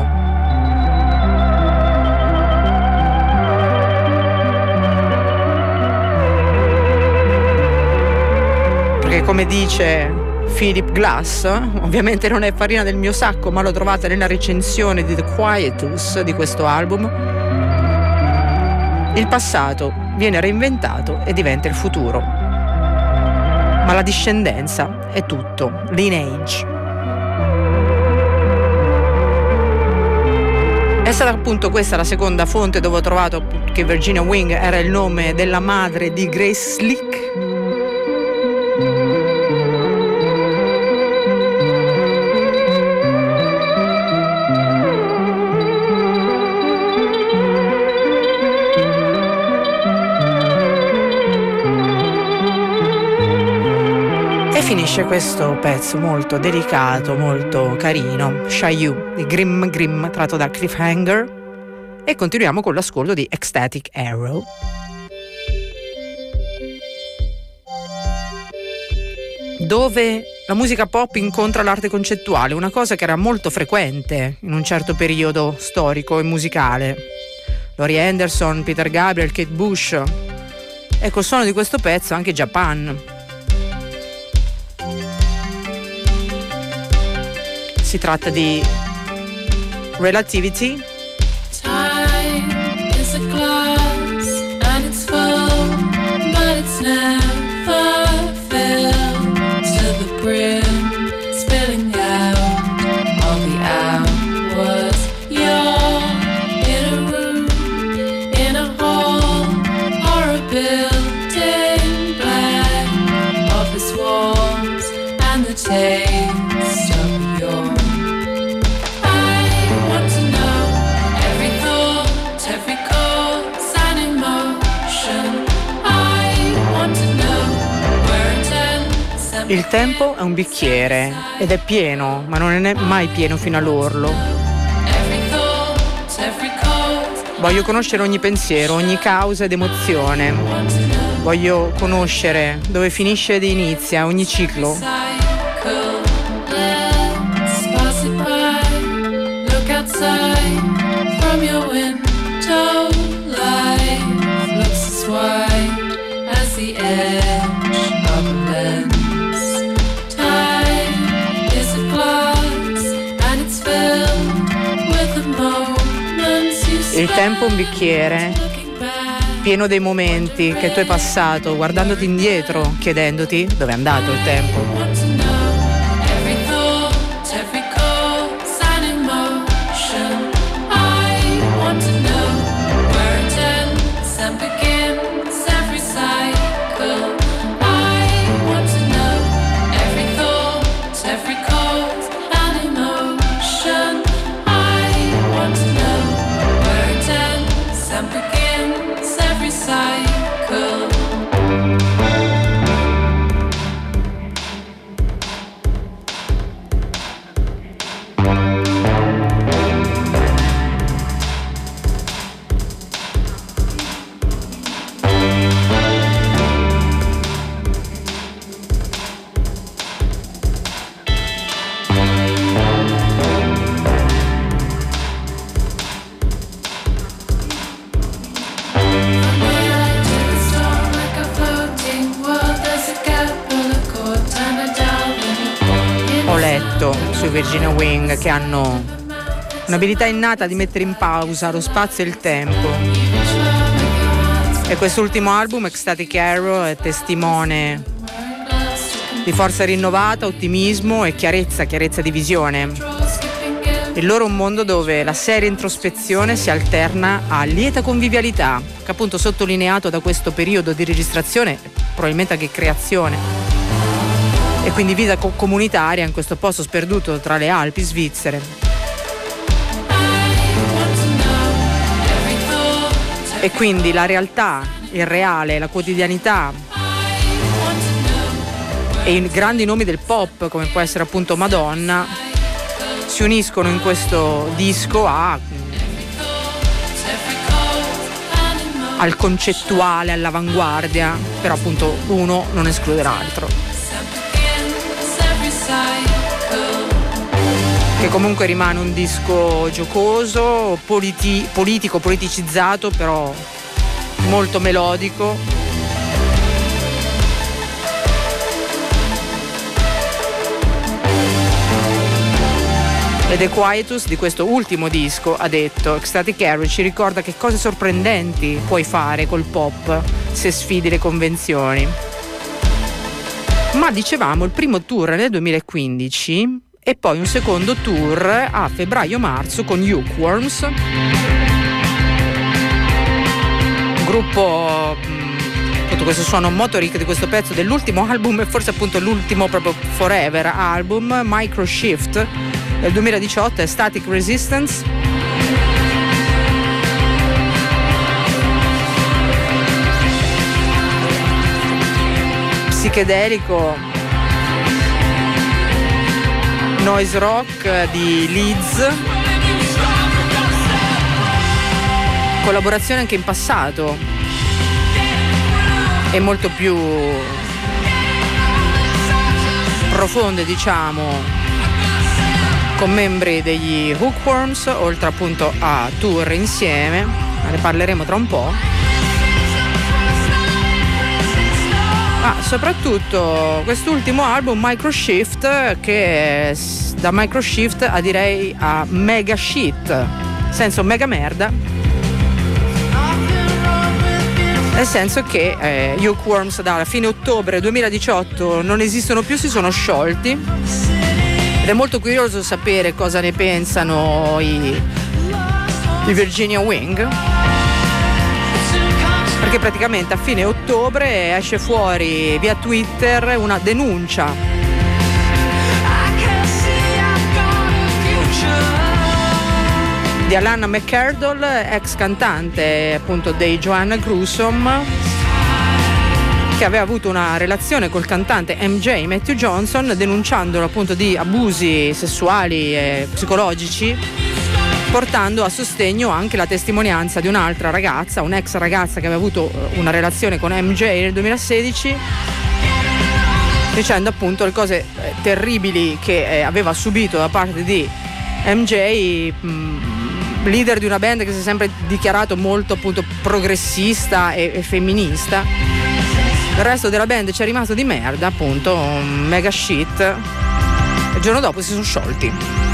S1: Perché come dice Philip Glass, ovviamente non è farina del mio sacco, ma l'ho trovata nella recensione di The Quietus di questo album. Il passato viene reinventato e diventa il futuro. Ma la discendenza è tutto, lineage. È stata appunto questa la seconda fonte dove ho trovato che Virginia Wing era il nome della madre di Grace Slick. Finisce questo pezzo molto delicato, molto carino, Shy You di Grim Grim, tratto da Cliffhanger, e continuiamo con l'ascolto di Ecstatic Arrow. Dove la musica pop incontra l'arte concettuale, una cosa che era molto frequente in un certo periodo storico e musicale. Laurie Anderson, Peter Gabriel, Kate Bush, e col suono di questo pezzo anche Japan. Si tratta di Relativity.
S2: Time is a glass and it's full, but it's never filled to the brim, spilling out all the hours. You're in a room, in a hall, or a building black, office walls and the taste of your.
S1: Il tempo è un bicchiere ed è pieno, ma non è mai pieno fino all'orlo. Voglio conoscere ogni pensiero, ogni causa ed emozione. Voglio conoscere dove finisce ed inizia ogni ciclo. Il tempo è un bicchiere pieno dei momenti che tu hai passato guardandoti indietro, chiedendoti dove è andato il tempo.
S2: Every
S1: appunto sui Virginia Wing, che hanno un'abilità innata di mettere in pausa lo spazio e il tempo. E quest'ultimo album, Ecstatic Arrow, è testimone di forza rinnovata, ottimismo e chiarezza, chiarezza di visione. Il loro è un mondo dove la seria introspezione si alterna a lieta convivialità, che appunto sottolineato da questo periodo di registrazione, probabilmente anche creazione, e quindi vita co- comunitaria in questo posto sperduto tra le Alpi svizzere. E quindi la realtà, il reale, la quotidianità e i grandi nomi del pop, come può essere appunto Madonna, si uniscono in questo disco a, al concettuale, all'avanguardia, però appunto uno non esclude l'altro. Che comunque rimane un disco giocoso, politi- politico, politicizzato, però molto melodico. E The Quietus di questo ultimo disco ha detto: Ecstatic Arrow ci ricorda che cose sorprendenti puoi fare col pop se sfidi le convenzioni. Ma dicevamo, il primo tour nel duemilaquindici e poi un secondo tour a febbraio-marzo con Hookworms, un gruppo, appunto, questo suono motoric di questo pezzo dell'ultimo album e forse appunto l'ultimo proprio forever album, Microshift del duemiladiciotto, è Static Resistance. Psichedelico noise rock di Leeds, collaborazione anche in passato e molto più profonde, diciamo, con membri degli Hookworms, oltre appunto a tour insieme, ne parleremo tra un po'. Ma soprattutto quest'ultimo album, Microshift, che da Microshift a direi a mega shit, senso mega merda, nel senso che eh, Hookworms da fine ottobre duemiladiciotto non esistono più, si sono sciolti. Ed è molto curioso sapere cosa ne pensano i, i Virginia Wing, perché praticamente a fine ottobre esce fuori via Twitter una denuncia di Alana McCardle, ex cantante appunto dei Joanna Gruesome, che aveva avuto una relazione col cantante M J Matthew Johnson, denunciandolo appunto di abusi sessuali e psicologici, portando a sostegno anche la testimonianza di un'altra ragazza, un'ex ragazza che aveva avuto una relazione con M J nel duemilasedici, dicendo appunto le cose terribili che aveva subito da parte di M J, mh, leader di una band che si è sempre dichiarato molto appunto progressista e, e femminista. Il resto della band ci è rimasto di merda, appunto, un mega shit. Il giorno dopo si sono sciolti.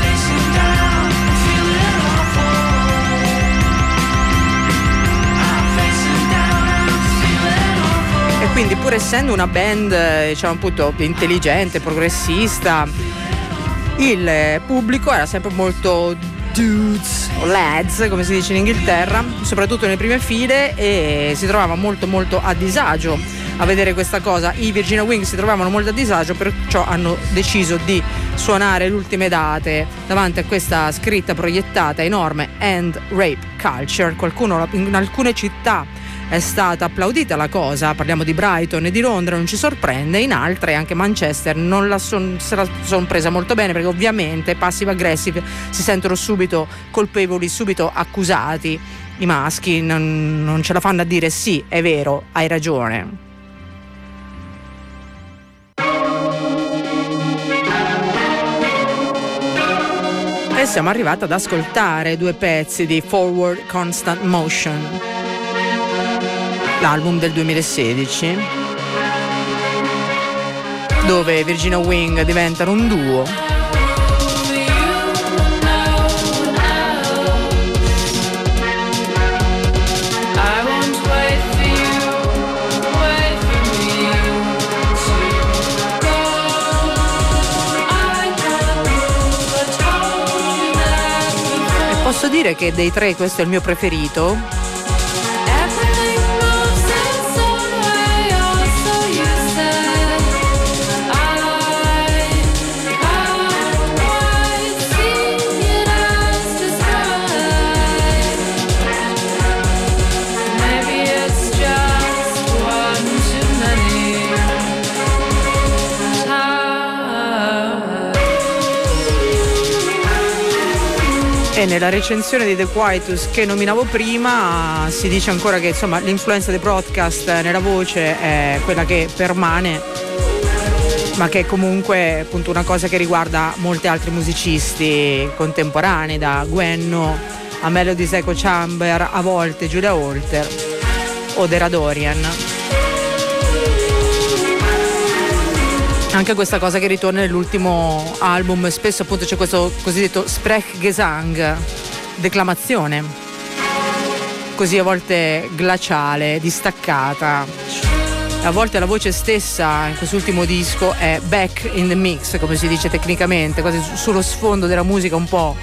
S1: E quindi, pur essendo una band, diciamo appunto, intelligente, progressista, il pubblico era sempre molto dudes o lads, come si dice in Inghilterra, soprattutto nelle prime file, e si trovava molto molto a disagio a vedere questa cosa. I Virginia Wing si trovavano molto a disagio, perciò hanno deciso di suonare le ultime date davanti a questa scritta proiettata enorme: End Rape Culture. Qualcuno in alcune città è stata applaudita la cosa, parliamo di Brighton e di Londra, non ci sorprende, in altre, anche Manchester, non la son, se la sono presa molto bene, perché ovviamente passive aggressive si sentono subito colpevoli, subito accusati, i maschi non, non ce la fanno a dire sì, è vero, hai ragione. E siamo arrivati ad ascoltare due pezzi di Forward Constant Motion, l'album del duemilasedici, dove Virginia Wing diventano un duo dire che dei tre questo è il mio preferito. E nella recensione di The Quietus che nominavo prima si dice ancora che insomma l'influenza dei broadcast nella voce è quella che permane, ma che è comunque appunto una cosa che riguarda molti altri musicisti contemporanei, da Guenno a Melodies Echo Chamber, a volte Julia Holter o Dera Dorian. Anche questa cosa che ritorna nell'ultimo album, spesso appunto c'è questo cosiddetto Sprechgesang, declamazione, così a volte glaciale, distaccata. A volte la voce stessa in quest'ultimo disco è back in the mix, come si dice tecnicamente, quasi sullo sfondo della musica un po'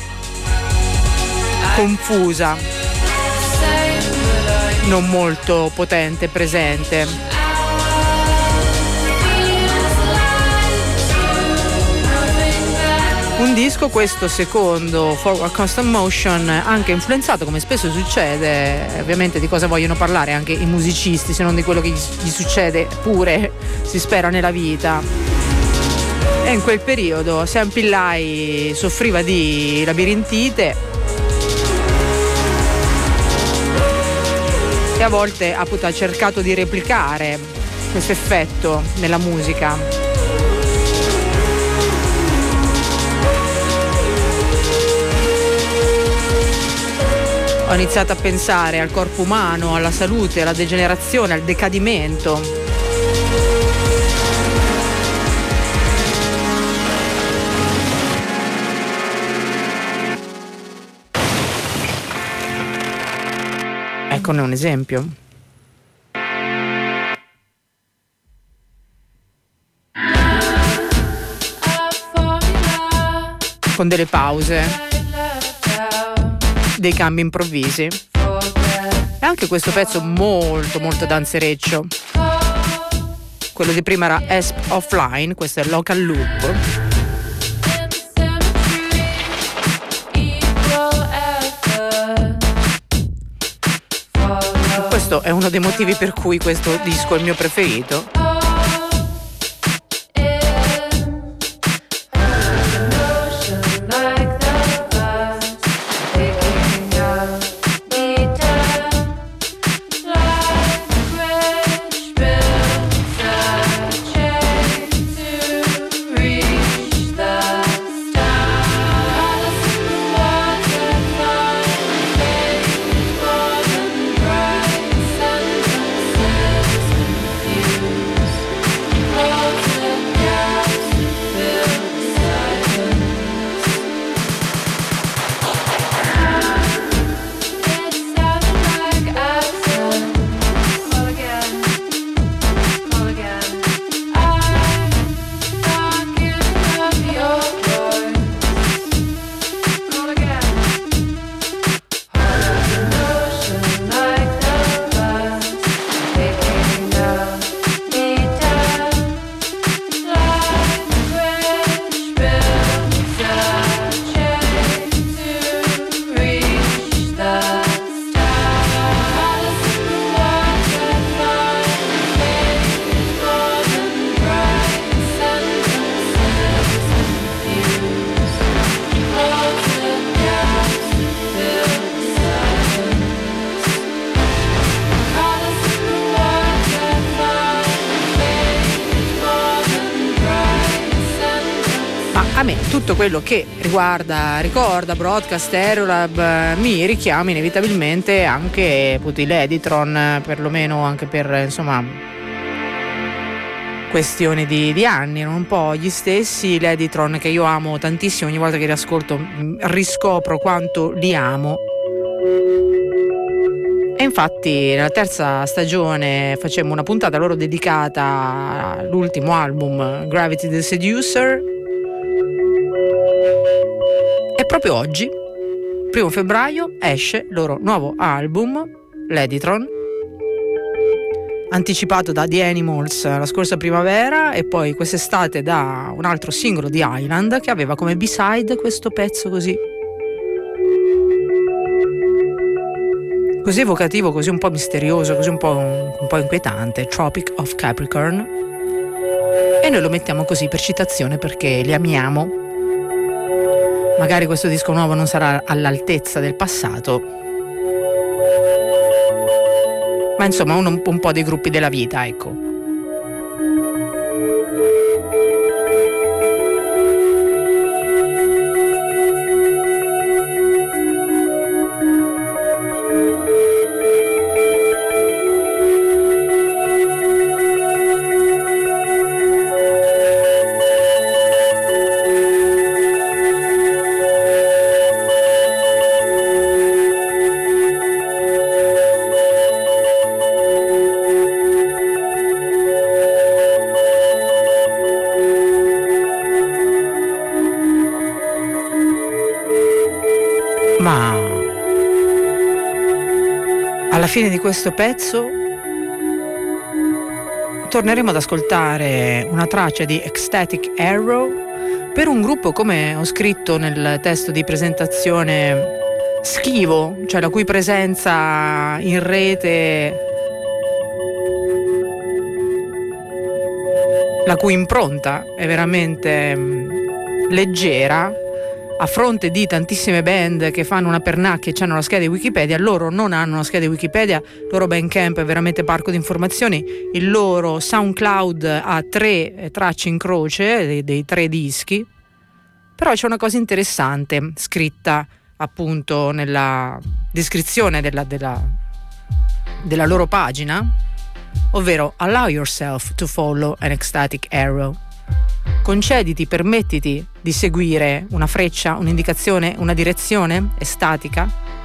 S1: confusa, non molto potente, presente. Un disco, questo secondo Forward Constant Motion, anche influenzato, come spesso succede, ovviamente di cosa vogliono parlare anche i musicisti, se non di quello che gli succede pure, si spera, nella vita. E in quel periodo Sam Pillai soffriva di labirintite e a volte appunto ha cercato di replicare questo effetto nella musica. Ho iniziato a pensare al corpo umano, alla salute, alla degenerazione, al decadimento. Eccone un esempio. Con delle pause, dei cambi improvvisi. E anche questo pezzo molto molto danzereccio. Quello di prima era Esp Offline, questo è Local Loop. E questo è uno dei motivi per cui questo disco è il mio preferito. A me tutto quello che riguarda, ricorda Broadcast, Stereolab, mi richiama inevitabilmente anche appunto i Ladytron, perlomeno anche per insomma questioni di, di anni, un po' gli stessi Ladytron che io amo tantissimo, ogni volta che li ascolto riscopro quanto li amo. E infatti nella terza stagione facemmo una puntata loro dedicata all'ultimo album Gravity the Seducer. E proprio oggi primo febbraio esce il loro nuovo album, l'Editron, anticipato da The Animals la scorsa primavera e poi quest'estate da un altro singolo di Island che aveva come B-side questo pezzo così così evocativo, così un po' misterioso, così un po', un po' inquietante, Tropic of Capricorn, e noi lo mettiamo così per citazione perché li amiamo. Magari questo disco nuovo non sarà all'altezza del passato, ma insomma un, un po' dei gruppi della vita, ecco. Alla fine di questo pezzo torneremo ad ascoltare una traccia di Ecstatic Arrow per un gruppo, come ho scritto nel testo di presentazione, schivo, cioè la cui presenza in rete, la cui impronta è veramente leggera. A fronte di tantissime band che fanno una pernacchia e hanno la scheda di Wikipedia, loro non hanno una scheda di Wikipedia, il loro Bandcamp è veramente parco di informazioni, il loro SoundCloud ha tre tracce in croce dei, dei tre dischi, però c'è una cosa interessante scritta appunto nella descrizione della, della, della loro pagina, ovvero allow yourself to follow an ecstatic arrow. Concediti, permettiti di seguire una freccia, un'indicazione, una direzione estatica.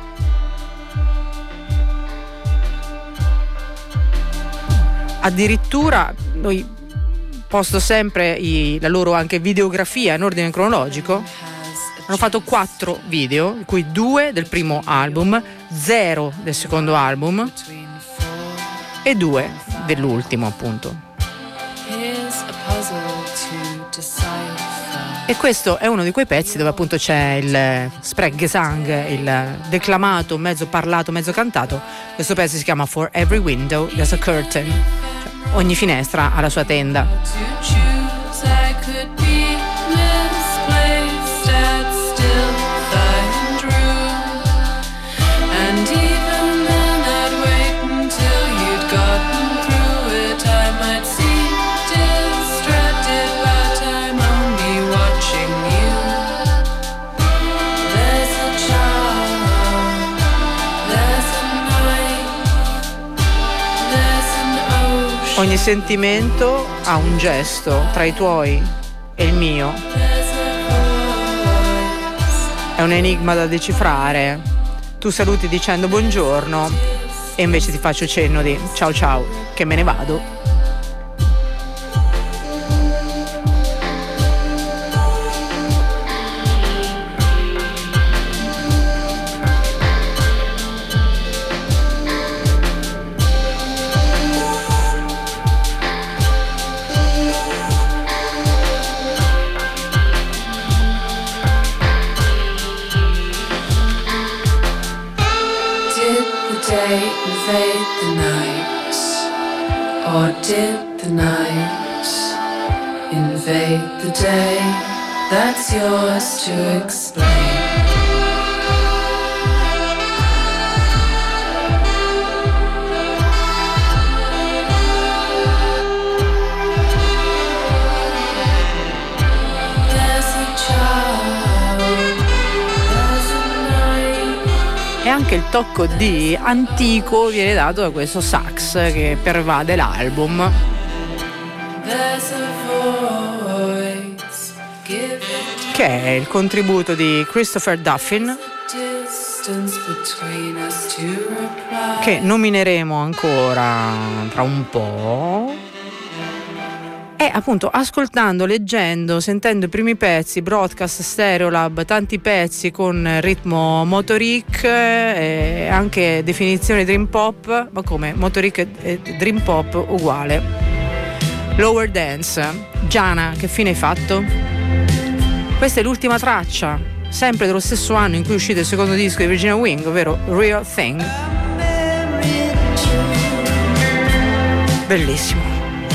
S1: Addirittura noi posto sempre i, la loro anche videografia in ordine cronologico. Hanno fatto quattro video, di cui due del primo album, zero del secondo album e due dell'ultimo, appunto. E questo è uno di quei pezzi dove appunto c'è il Sprechgesang, il declamato, mezzo parlato, mezzo cantato. Questo pezzo si chiama For Every Window There's a Curtain, cioè ogni finestra ha la sua tenda. Ogni sentimento ha un gesto tra i tuoi e il mio. È un enigma da decifrare. Tu saluti dicendo buongiorno e invece ti faccio cenno di ciao ciao, che me ne vado.
S2: Invade the night, or did the night invade the day? That's yours to explain.
S1: E anche il tocco di antico viene dato da questo sax che pervade l'album. Che è il contributo di Christopher Duffin, che nomineremo ancora tra un po'. E appunto ascoltando, leggendo, sentendo i primi pezzi, Broadcast, Stereolab, tanti pezzi con ritmo motoric e anche definizione dream pop, ma come motoric e dream pop uguale. Lower Dance. Gianna, che fine hai fatto? Questa è l'ultima traccia, sempre dello stesso anno in cui è uscito il secondo disco di Virginia Wing, ovvero Real Thing. Bellissimo.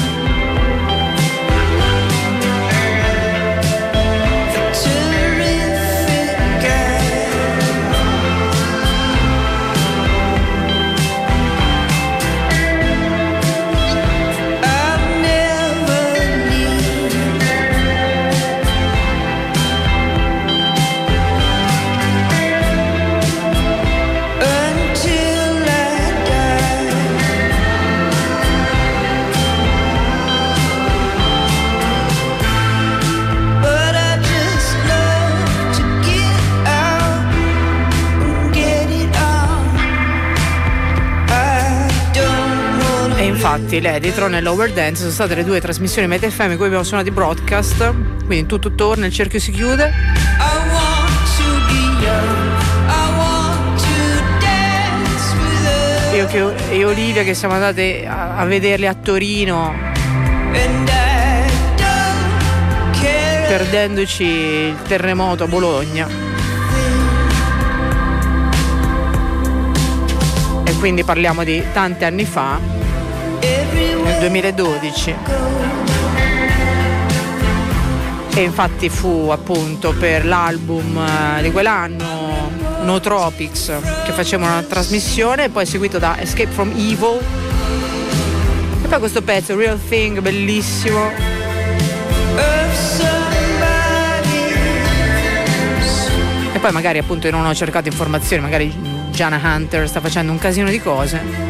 S1: Infatti l'Editron e l'Lower Dance sono state le due trasmissioni Meta F M in cui abbiamo suonato i Broadcast, quindi tutto torna, il cerchio si chiude. Io che, e Olivia che siamo andate a, a vederli a Torino, perdendoci il terremoto a Bologna, e quindi parliamo di tanti anni fa, nel duemiladodici, e infatti fu appunto per l'album di quell'anno No Tropics che facevano una trasmissione, poi seguito da Escape from Evil, e poi questo pezzo Real Thing bellissimo. E poi magari appunto io non ho cercato informazioni, magari Gianna Hunter sta facendo un casino di cose.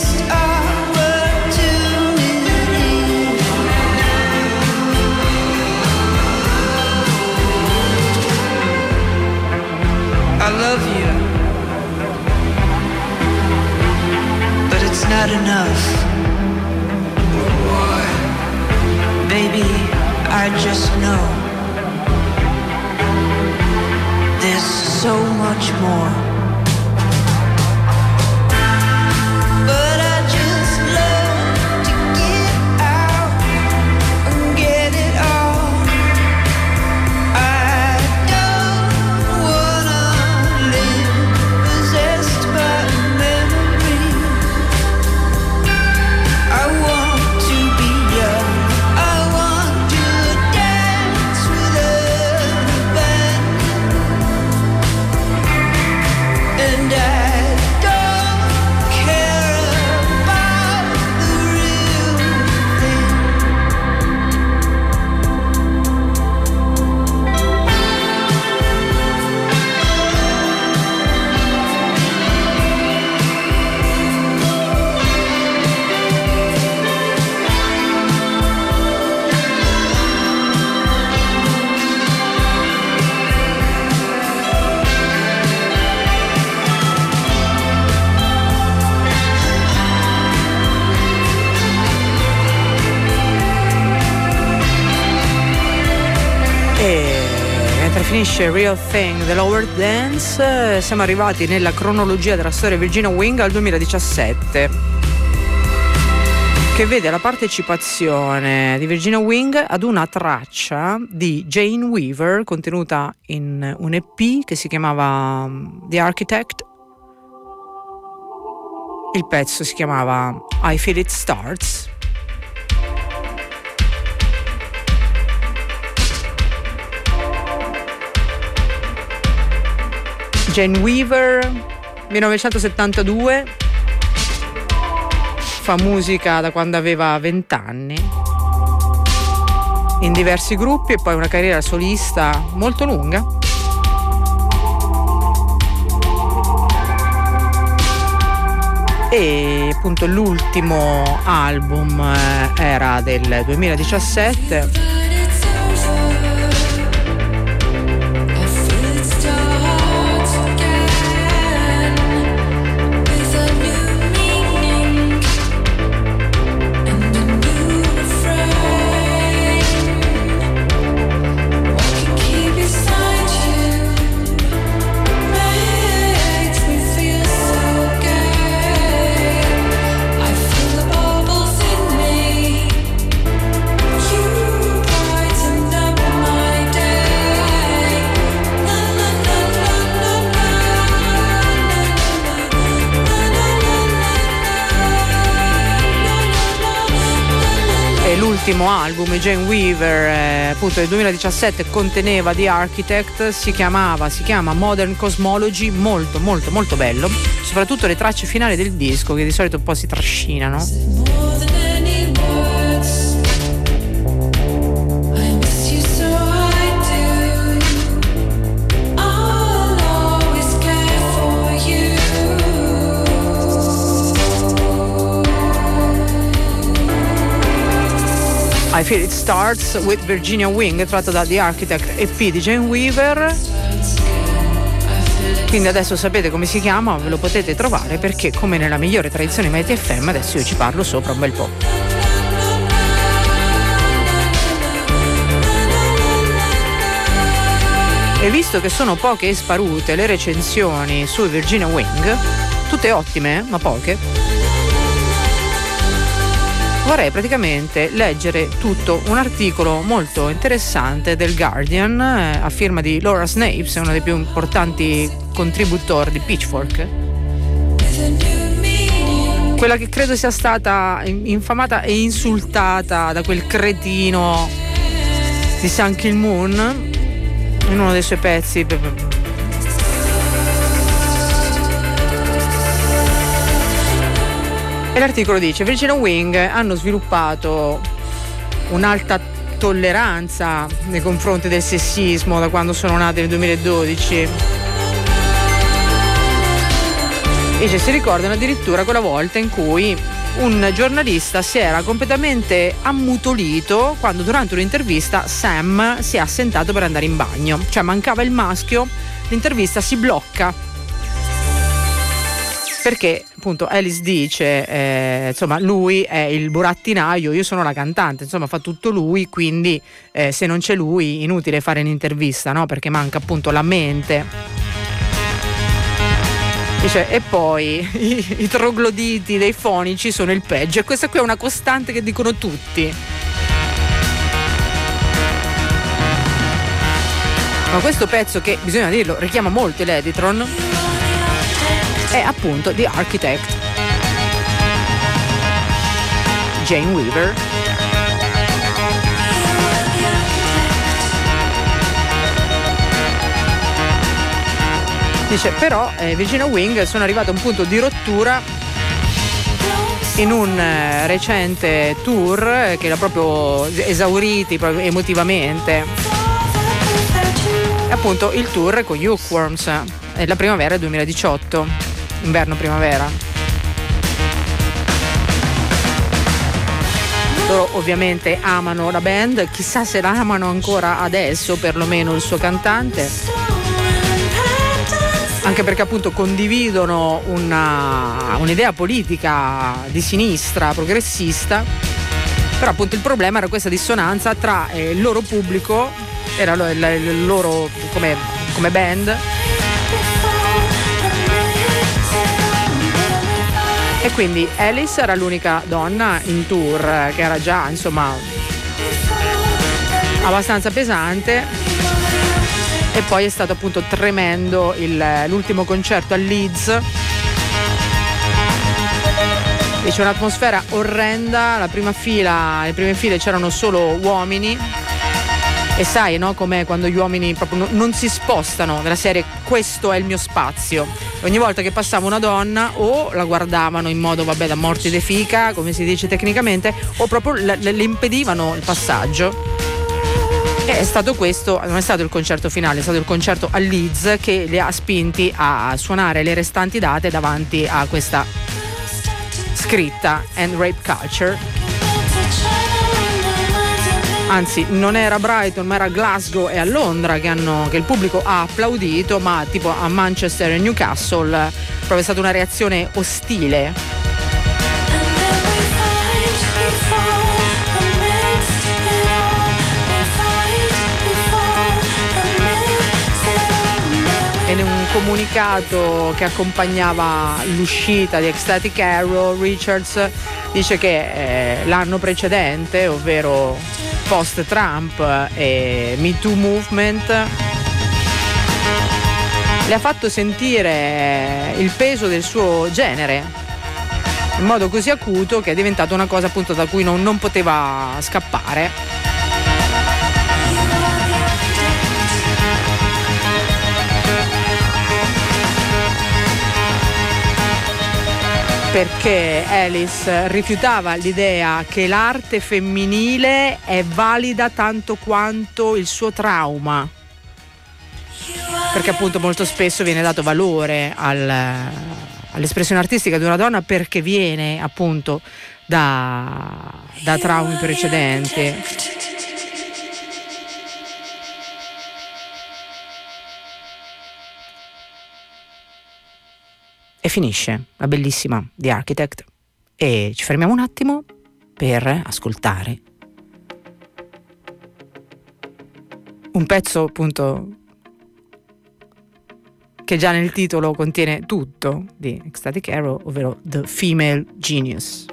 S5: I love you, but it's not enough. Baby, I just know there's so much more. But I just love to get out and get it all. I don't wanna live possessed by memory. I want to be young. I want to dance with a band. And I don't care about the real thing.
S1: E mentre finisce Real Thing, The Lower Dance, siamo arrivati nella cronologia della storia Virginia Wing al duemiladiciassette, che vede la partecipazione di Virginia Wing ad una traccia di Jane Weaver contenuta in un E P che si chiamava The Architect. Il pezzo si chiamava I Feel It Starts. Jane Weaver, millenovecentosettantadue, fa musica da quando aveva vent'anni, in diversi gruppi, e poi una carriera solista molto lunga. E appunto l'ultimo album era del duemiladiciassette. ultimo album, Jane Weaver, eh, appunto del duemiladiciassette, conteneva The Architect, si chiamava, si chiama Modern Cosmology, molto molto molto bello, soprattutto le tracce finali del disco che di solito un po' si trascinano. I Feel It Starts with Virginia Wing, tratto da The Architect E P di Jane Weaver. Quindi adesso sapete come si chiama, ve lo potete trovare, perché come nella migliore tradizione Mighty F M adesso io ci parlo sopra un bel po'. E visto che sono poche e sparute le recensioni su Virginia Wing, tutte ottime, ma poche, vorrei praticamente leggere tutto un articolo molto interessante del Guardian eh, a firma di Laura Snapes, uno dei più importanti contributori di Pitchfork, quella che credo sia stata infamata e insultata da quel cretino di Sun Kill Moon in uno dei suoi pezzi. E l'articolo dice: Virginia Wing hanno sviluppato un'alta tolleranza nei confronti del sessismo da quando sono nate nel duemiladodici. Dice, si ricordano addirittura quella volta in cui un giornalista si era completamente ammutolito quando durante un'intervista Sam si è assentato per andare in bagno, cioè mancava il maschio, l'intervista si blocca. Perché appunto Alice dice eh, insomma lui è il burattinaio, io sono la cantante, insomma fa tutto lui, quindi eh, se non c'è lui inutile fare un'intervista, no? Perché manca appunto la mente. Dice, e poi i, i trogloditi dei fonici sono il peggio, e questa qui è una costante che dicono tutti. Ma questo pezzo, che bisogna dirlo richiama molto l'Editron, è appunto The Architect, Jane Weaver. Dice, però eh, Virginia Wing sono arrivata a un punto di rottura in un eh, recente tour eh, che l'ha proprio esauriti proprio emotivamente, appunto il tour con Hookworms eh, la primavera duemiladiciotto, inverno-primavera. Loro ovviamente amano la band, chissà se la amano ancora adesso, perlomeno il suo cantante, anche perché appunto condividono una, un'idea politica di sinistra, progressista, però appunto il problema era questa dissonanza tra eh, il loro pubblico, era lo, il, il loro come, come band, e quindi Alice era l'unica donna in tour, che era già insomma abbastanza pesante. E poi è stato appunto tremendo il, l'ultimo concerto a Leeds. E c'è un'atmosfera orrenda, la prima fila, le prime file c'erano solo uomini, e sai, no, com'è quando gli uomini proprio no, non si spostano, della serie questo è il mio spazio. Ogni volta che passava una donna o la guardavano in modo, vabbè, da morti de fica, come si dice tecnicamente, o proprio le, le impedivano il passaggio. E è stato questo, non è stato il concerto finale, è stato il concerto a Leeds che li ha spinti a suonare le restanti date davanti a questa scritta and rape culture. Anzi, non era a Brighton ma era a Glasgow e a Londra che, hanno, che il pubblico ha applaudito, ma tipo a Manchester e Newcastle proprio è stata una reazione ostile. E in un comunicato che accompagnava l'uscita di Ecstatic Arrow, Richards dice che eh, l'anno precedente, ovvero post-Trump e Me Too Movement, le ha fatto sentire il peso del suo genere, in modo così acuto che è diventata una cosa appunto da cui non, non poteva scappare. Perché Alice rifiutava l'idea che l'arte femminile è valida tanto quanto il suo trauma, perché appunto molto spesso viene dato valore al, all'espressione artistica di una donna perché viene appunto da, da traumi precedenti. E finisce la bellissima The Architect e ci fermiamo un attimo per ascoltare un pezzo appunto che già nel titolo contiene tutto di Ecstatic Arrow, ovvero The Female Genius.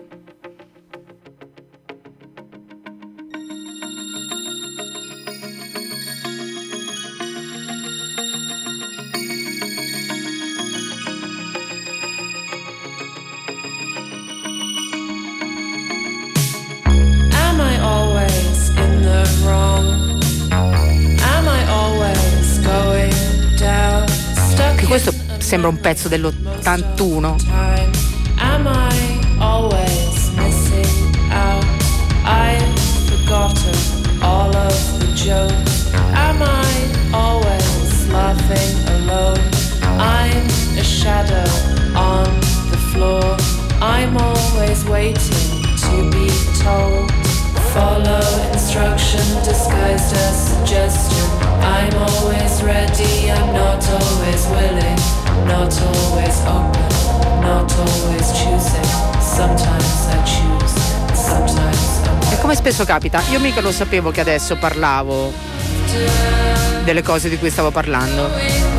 S1: Questo sembra un pezzo dell'ottantuno.
S2: Am I always missing out? I've forgotten all of the jokes. Am I always laughing alone? I'm a shadow on the floor. I'm always waiting to be told. Follow instruction disguised as suggestion. I'm always ready, I'm not always willing, not always open, not always choosing. Sometimes I choose, sometimes I'm...
S1: E come spesso capita, io mica lo sapevo che adesso parlavo delle cose di cui stavo parlando.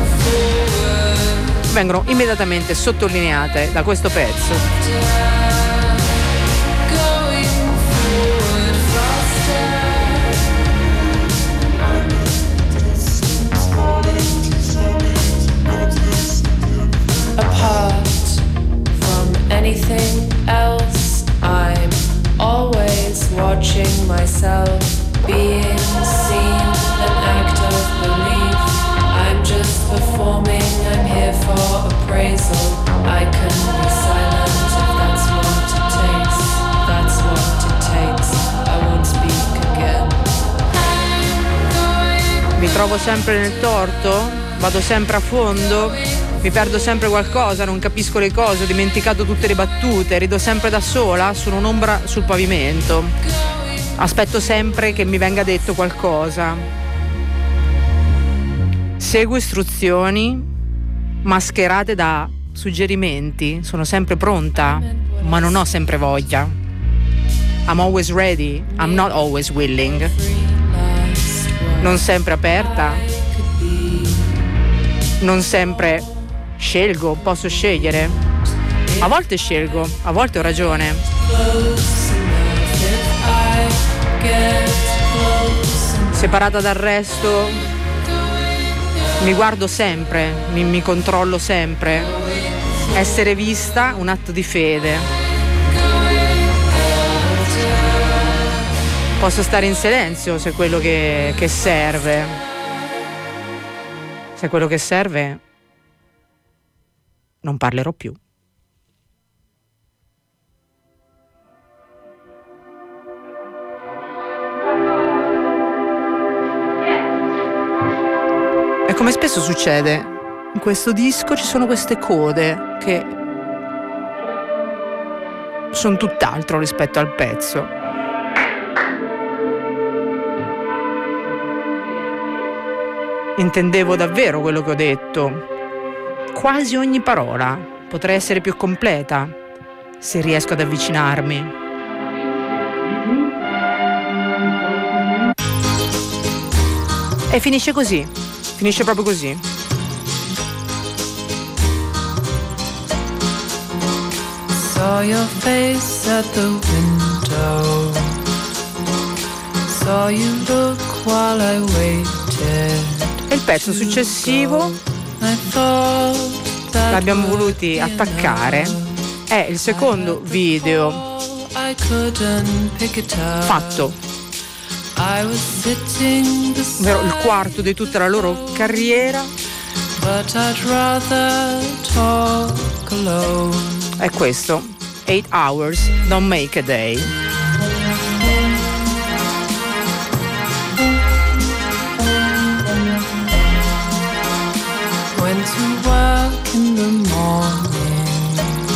S1: Vengono immediatamente sottolineate da questo pezzo.
S2: Apart from anything else, I'm always watching myself being seen, an act of belief. I'm just performing, I'm here for appraisal. I can be silent if that's what it takes. That's what it takes. I won't speak again.
S1: Mi trovo sempre nel torto? Vado sempre a fondo? Mi perdo sempre qualcosa, non capisco le cose, ho dimenticato tutte le battute, rido sempre da sola, sono un'ombra sul pavimento. Aspetto sempre che mi venga detto qualcosa. Seguo istruzioni mascherate da suggerimenti, sono sempre pronta, ma non ho sempre voglia. I'm always ready, I'm not always willing. Non sempre aperta, non sempre scelgo, posso scegliere. A volte scelgo, a volte ho ragione. Separata dal resto, mi guardo sempre, mi, mi controllo sempre. Essere vista, un atto di fede. Posso stare in silenzio se è quello che, che serve. Se è quello che serve, non parlerò più. E come spesso succede, in questo disco ci sono queste code che sono tutt'altro rispetto al pezzo. Intendevo davvero quello che ho detto. Quasi ogni parola potrei essere più completa se riesco ad avvicinarmi. E finisce così, finisce proprio così.
S2: Saw your face at the window. Saw you look while I waited.
S1: E il pezzo successivo l'abbiamo voluti attaccare è il secondo video fatto, ovvero il quarto di tutta la loro carriera. È questo, Eight Hours Don't Make a Day.
S2: Went to work in the morning,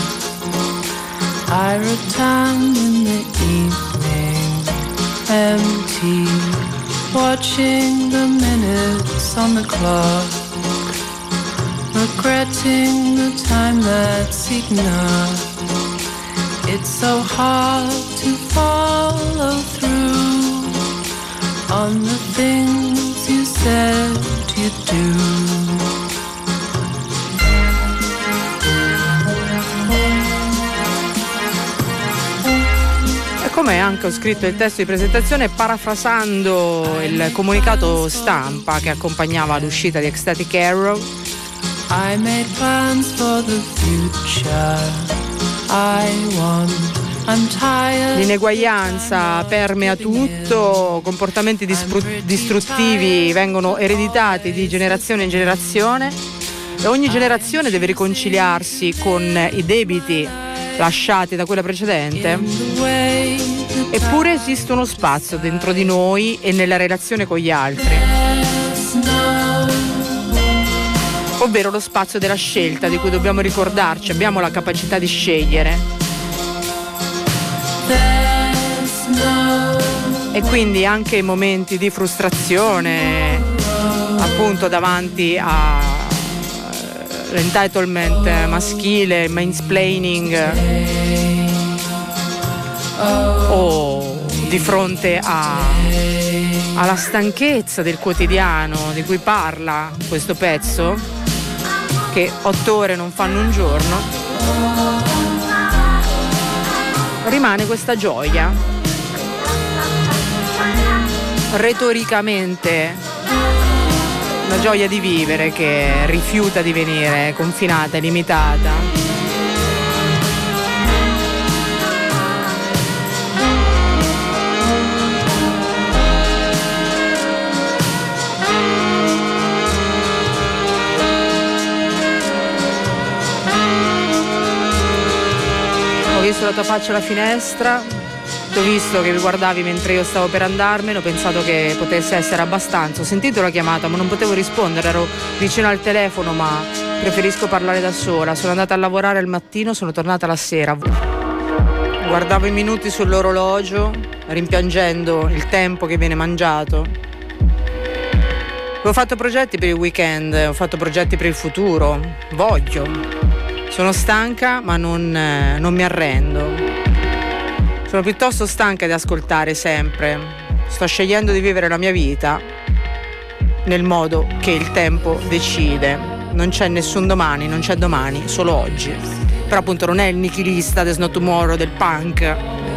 S2: I returned in the evening, empty, watching the minutes on the clock, regretting the time that's ignored. It's so hard to follow through on the things you said you'd do.
S1: Come anche ho scritto il testo di presentazione parafrasando il comunicato stampa che accompagnava l'uscita di Ecstatic Arrow.
S2: I made plans for the future. I want, I'm tired.
S1: L'ineguaglianza permea tutto, comportamenti dispru- distruttivi vengono ereditati di generazione in generazione e ogni generazione deve riconciliarsi con i debiti lasciati da quella precedente. Eppure esiste uno spazio dentro di noi e nella relazione con gli altri, ovvero lo spazio della scelta di cui dobbiamo ricordarci. Abbiamo la capacità di scegliere e quindi anche in momenti di frustrazione, appunto davanti a l'entitlement maschile, mansplaining, o di fronte a, alla stanchezza del quotidiano di cui parla questo pezzo, che otto ore non fanno un giorno, rimane questa gioia retoricamente, una gioia di vivere che rifiuta di venire confinata e limitata. Ho visto la tua faccia alla finestra, ti ho visto che mi guardavi mentre io stavo per andarmene, ho pensato che potesse essere abbastanza. Ho sentito la chiamata ma non potevo rispondere, ero vicino al telefono, ma preferisco parlare da sola. Sono andata a lavorare al mattino, sono tornata la sera. Guardavo i minuti sull'orologio, rimpiangendo il tempo che viene mangiato. Ho fatto progetti per il weekend, ho fatto progetti per il futuro, voglio. Sono stanca ma non, eh, non mi arrendo. Sono piuttosto stanca di ascoltare sempre. Sto scegliendo di vivere la mia vita nel modo che il tempo decide. Non c'è nessun domani, non c'è domani, solo oggi. Però appunto non è il nichilista There's No Tomorrow del punk,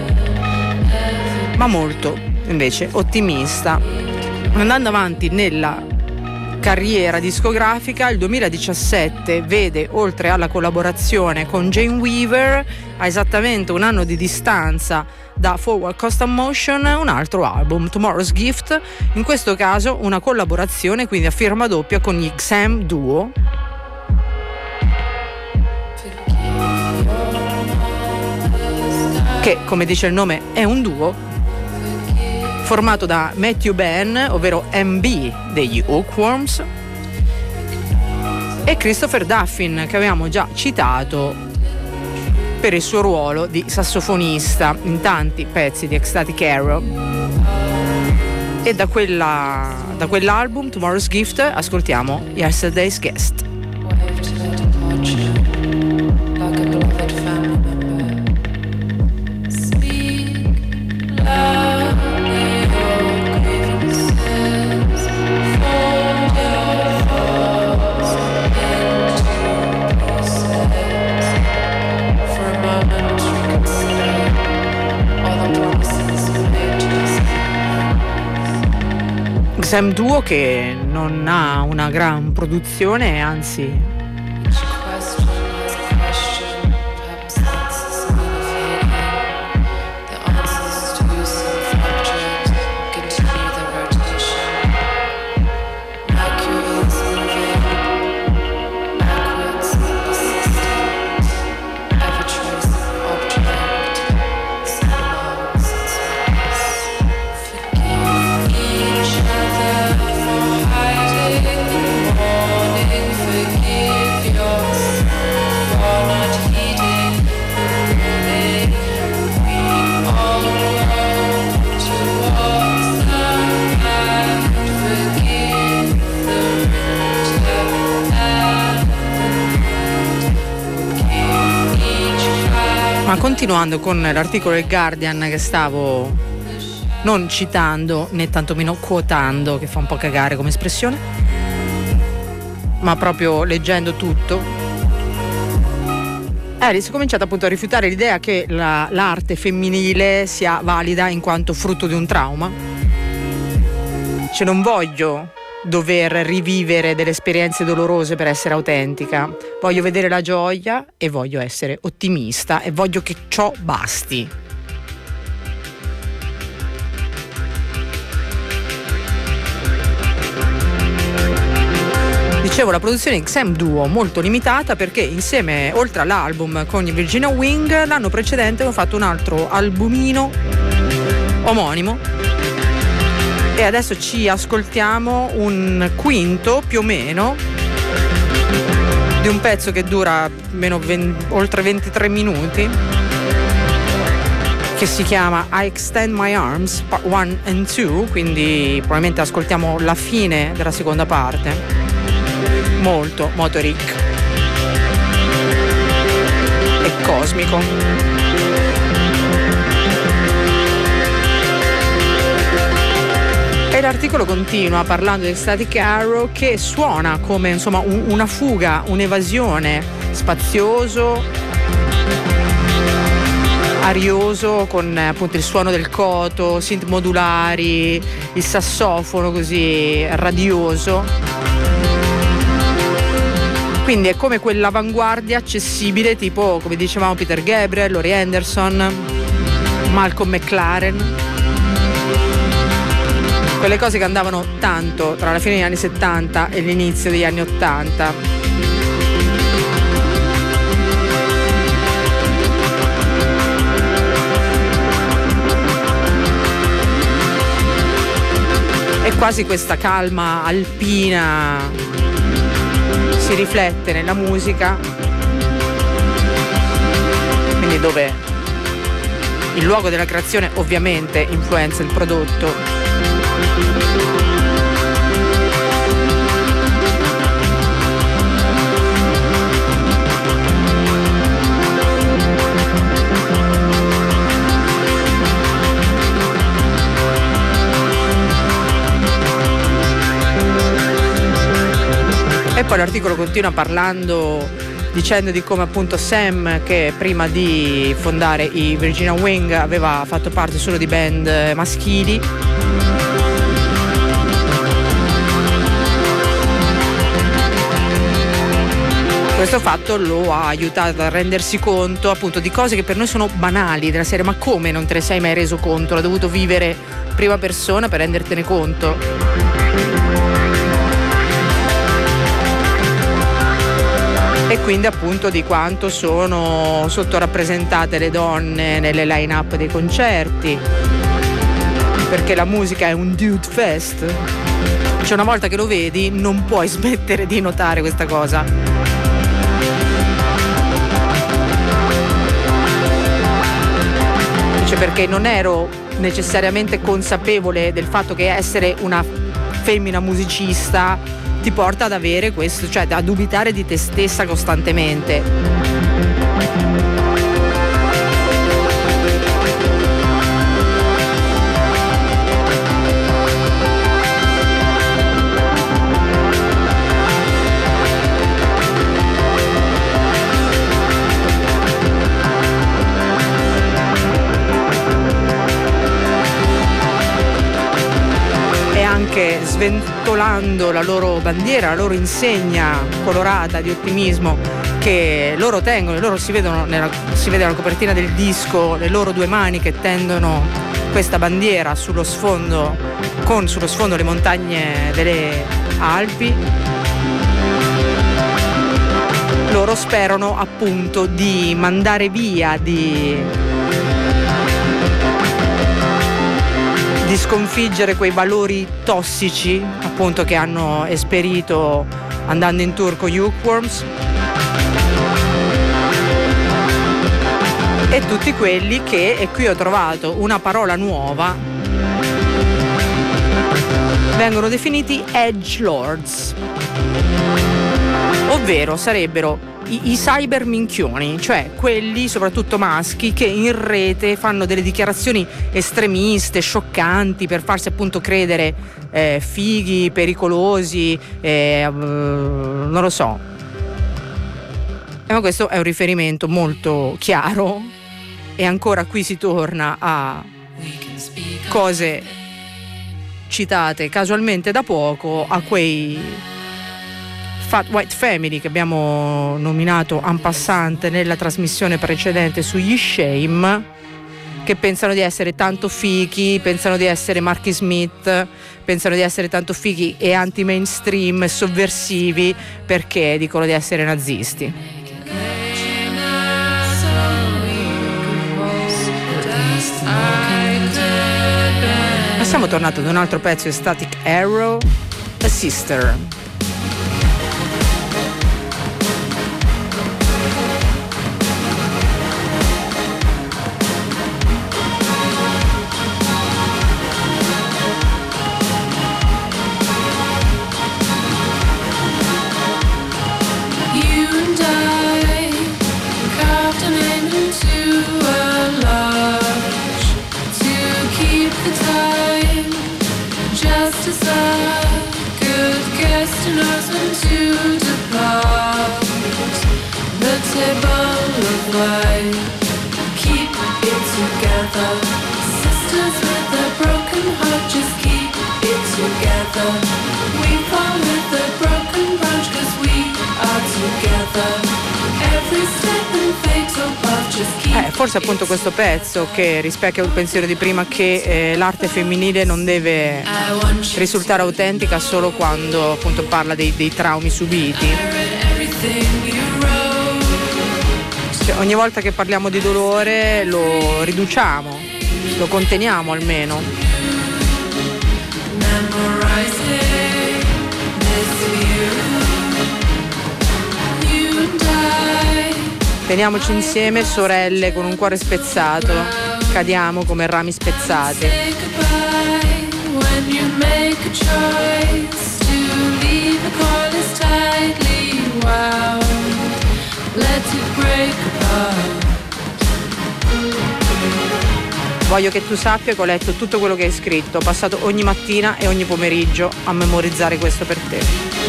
S1: ma molto invece ottimista. Andando avanti nella carriera discografica, il duemiladiciassette vede, oltre alla collaborazione con Jane Weaver, a esattamente un anno di distanza da Forward Custom Motion, un altro album, Tomorrow's Gift, in questo caso una collaborazione quindi a firma doppia con gli Exam Duo, che come dice il nome è un duo formato da Matthew Ben, ovvero M B degli Hookworms, e Christopher Duffin, che avevamo già citato per il suo ruolo di sassofonista in tanti pezzi di Ecstatic Arrow. E da, quella, da quell'album, Tomorrow's Gift, ascoltiamo Yesterday's Guest. Exam Duo, che non ha una gran produzione, anzi continuando con l'articolo del Guardian che stavo non citando né tantomeno quotando, che fa un po' cagare come espressione, ma proprio leggendo tutto, eh, si è cominciato appunto a rifiutare l'idea che la, l'arte femminile sia valida in quanto frutto di un trauma. Cioè, non voglio dover rivivere delle esperienze dolorose per essere autentica, voglio vedere la gioia e voglio essere ottimista e voglio che ciò basti. Dicevo, la produzione X M Duo molto limitata, perché insieme, oltre all'album con i Virginia Wing, l'anno precedente hanno fatto un altro albumino omonimo e adesso ci ascoltiamo un quinto più o meno di un pezzo che dura meno venti, oltre ventitré minuti, che si chiama I Extend My Arms Part uno and due, quindi probabilmente ascoltiamo la fine della seconda parte. Molto motoric e cosmico. E l'articolo continua parlando di Static Arrow, che suona come insomma un, una fuga, un'evasione, spazioso, arioso, con appunto il suono del coto, synth modulari, il sassofono così radioso. Quindi è come quell'avanguardia accessibile tipo, come dicevamo, Peter Gabriel, Laurie Anderson, Malcolm McLaren, quelle cose che andavano tanto tra la fine degli anni settanta e l'inizio degli anni ottanta. E quasi questa calma alpina si riflette nella musica, quindi dove il luogo della creazione ovviamente influenza il prodotto. E poi l'articolo continua parlando, dicendo di come appunto Sam, che prima di fondare i Virginia Wing aveva fatto parte solo di band maschili, questo fatto lo ha aiutato a rendersi conto appunto di cose che per noi sono banali, della serie: ma come non te ne sei mai reso conto? L'ho dovuto vivere prima persona per rendertene conto. E quindi appunto di quanto sono sottorappresentate le donne nelle line-up dei concerti, perché la musica è un dude fest. Cioè, una volta che lo vedi non puoi smettere di notare questa cosa. Cioè, perché non ero necessariamente consapevole del fatto che essere una femmina musicista ti porta ad avere questo, cioè a dubitare di te stessa costantemente. Anche sventolando la loro bandiera, la loro insegna colorata di ottimismo che loro tengono, loro si vedono nella, si vede nella copertina del disco, le loro due mani che tendono questa bandiera sullo sfondo, con sullo sfondo le montagne delle Alpi. Loro sperano appunto di mandare via, di di sconfiggere quei valori tossici appunto che hanno esperito andando in tour con Hookworms, e tutti quelli che, e qui ho trovato una parola nuova, vengono definiti edgelords. ovvero sarebbero i, i cyber minchioni, cioè quelli soprattutto maschi che in rete fanno delle dichiarazioni estremiste, scioccanti, per farsi appunto credere eh, fighi, pericolosi, eh, uh, non lo so. E ma questo è un riferimento molto chiaro, e ancora qui si torna a cose citate casualmente da poco, a quei Fat White Family che abbiamo nominato en passant nella trasmissione precedente sugli Shame, che pensano di essere tanto fichi, pensano di essere Marky Smith, pensano di essere tanto fichi e anti-mainstream e sovversivi perché dicono di essere nazisti. Ma siamo tornati ad un altro pezzo di Static Arrow, A Sister.
S2: Keep it together, sisters with a broken heart, just keep it together. We fall with a broken branch, cause we are together. Every step in fatal path, just keep
S1: Eh, forse appunto questo pezzo che rispecchia il pensiero di prima, che eh, l'arte femminile non deve risultare autentica solo quando appunto parla dei, dei traumi subiti. Cioè, ogni volta che parliamo di dolore lo riduciamo, lo conteniamo almeno. Teniamoci insieme, sorelle con un cuore spezzato, cadiamo come rami spezzati. Voglio che tu sappia che ho letto tutto quello che hai scritto, ho passato ogni mattina e ogni pomeriggio a memorizzare questo per te.
S2: I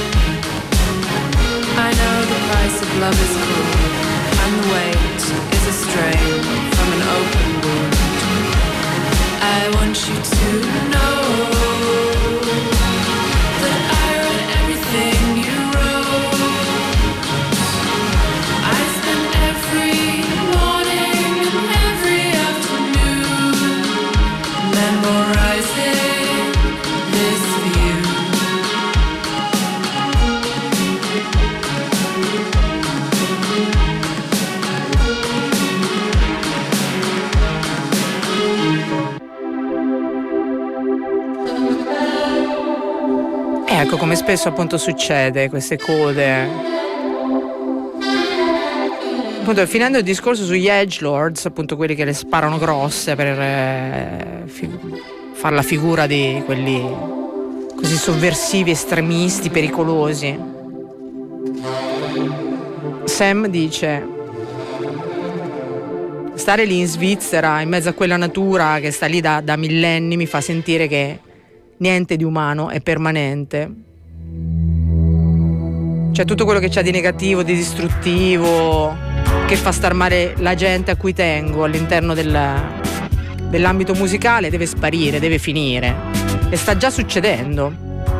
S2: know the price of love is cruel, and the weight is a strain from an open wound. I want you to know that I read everything you wrote. I spent every morning and every afternoon memorizing this view.
S1: Ecco, come spesso appunto succede, queste code. Appunto, finendo il discorso sugli edgelords, appunto quelli che le sparano grosse per eh, fi- far la figura di quelli così sovversivi, estremisti, pericolosi. Sam dice: stare lì in Svizzera, in mezzo a quella natura che sta lì da, da millenni, mi fa sentire che niente di umano è permanente. Cioè tutto quello che c'è di negativo, di distruttivo, che fa star male la gente a cui tengo all'interno del, dell'ambito musicale deve sparire, deve finire. E sta già succedendo.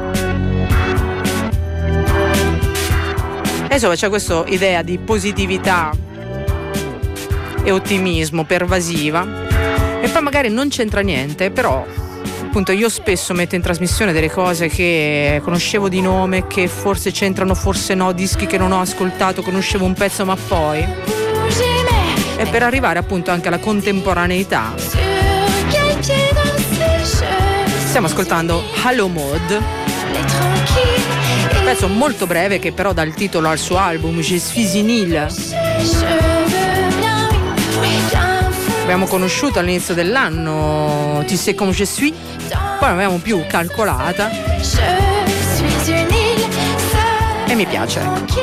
S1: E insomma c'è questa idea di positività e ottimismo pervasiva, e poi magari non c'entra niente, però appunto io spesso metto in trasmissione delle cose che conoscevo di nome, che forse c'entrano, forse no, dischi che non ho ascoltato, conoscevo un pezzo ma poi, e per arrivare appunto anche alla contemporaneità stiamo ascoltando Hello Mode, un pezzo molto breve che però dà il titolo al suo album Je suis vinyle. Abbiamo conosciuto all'inizio dell'anno Tu sais comme je suis, poi non l'abbiamo più calcolata, e mi piace.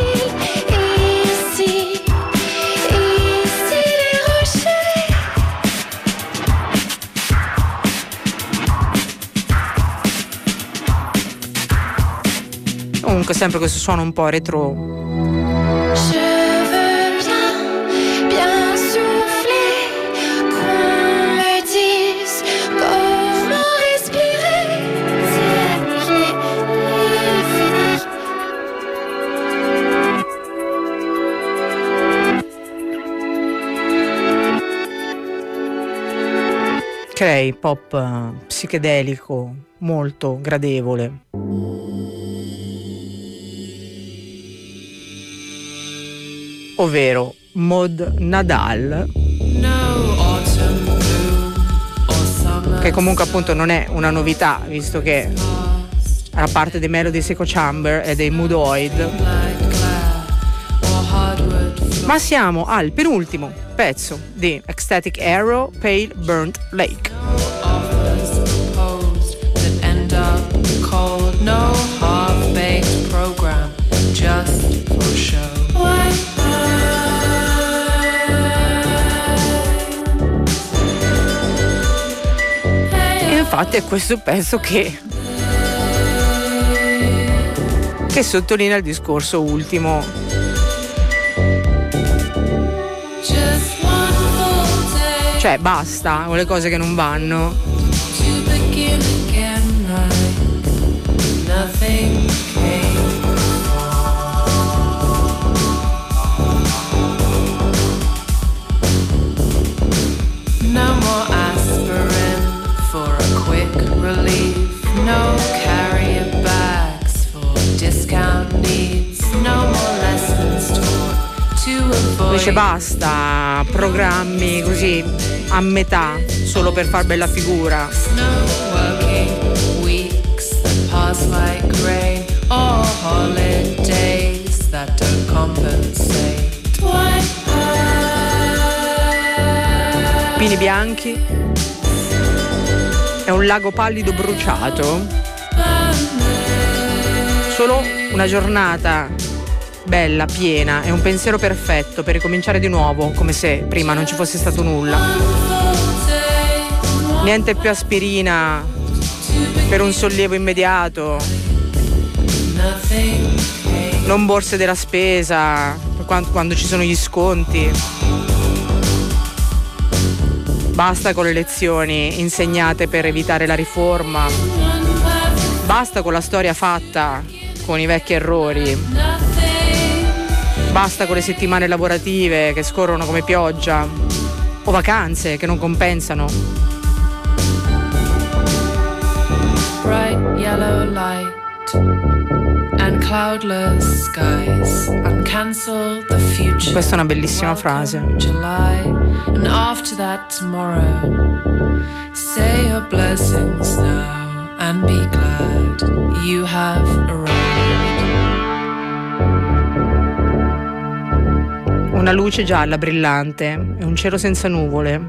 S2: Ici, ici les rochers.
S1: Comunque sempre questo suono un po' retro.
S2: Je veux bien, bien souffler, qu'on me dise comment respirer. C'est fini.
S1: Crei pop eh, psichedelico molto gradevole. Ovvero Maud Nadal, che comunque appunto non è una novità, visto che era parte dei Melodies Echo Chamber e dei Moodoid. Ma siamo al penultimo pezzo di Ecstatic Arrow, Pale Burnt Lake.
S2: No half-baked program, just for show.
S1: E infatti è questo pezzo che che sottolinea il discorso ultimo.
S2: Just one full day
S1: Cioè basta con le cose che non vanno.
S2: to begin again, right? Nothing came. No more aspirin for a quick relief. No carrier bags for discount needs. No more lessons taught to avoid.
S1: Invece basta programmi così a metà solo per far bella figura.
S2: No working weeks that pass like rain, or holidays that don't compensate.
S1: Pini bianchi è un lago pallido bruciato. Solo una giornata bella, piena, è un pensiero perfetto per ricominciare di nuovo, come se prima non ci fosse stato nulla. Niente più aspirina per un sollievo immediato, non borse della spesa quando, quando ci sono gli sconti. Basta con le lezioni insegnate per evitare la riforma. Basta con la storia fatta con i vecchi errori. Basta con le settimane lavorative che scorrono come pioggia, o vacanze che non compensano.
S2: Bright yellow light and cloudless skies, uncancel the future.
S1: Questa è una bellissima frase.
S2: July, and after that tomorrow. Say your blessings now and be glad you have arrived.
S1: Una luce gialla brillante e un cielo senza nuvole.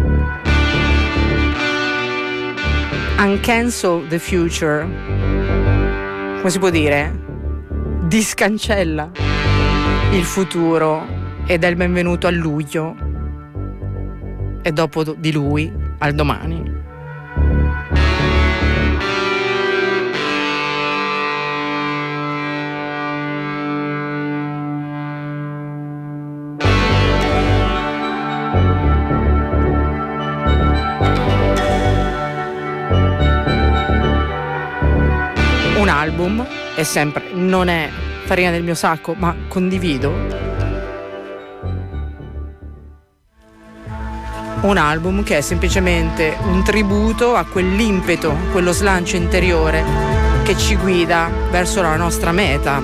S1: Uncancel the future. Come si può dire? Discancella il futuro e dà il benvenuto a luglio e dopo di lui al domani. Un album, e sempre non è farina del mio sacco, ma condivido. Un album che è semplicemente un tributo a quell'impeto, quello slancio interiore che ci guida verso la nostra meta,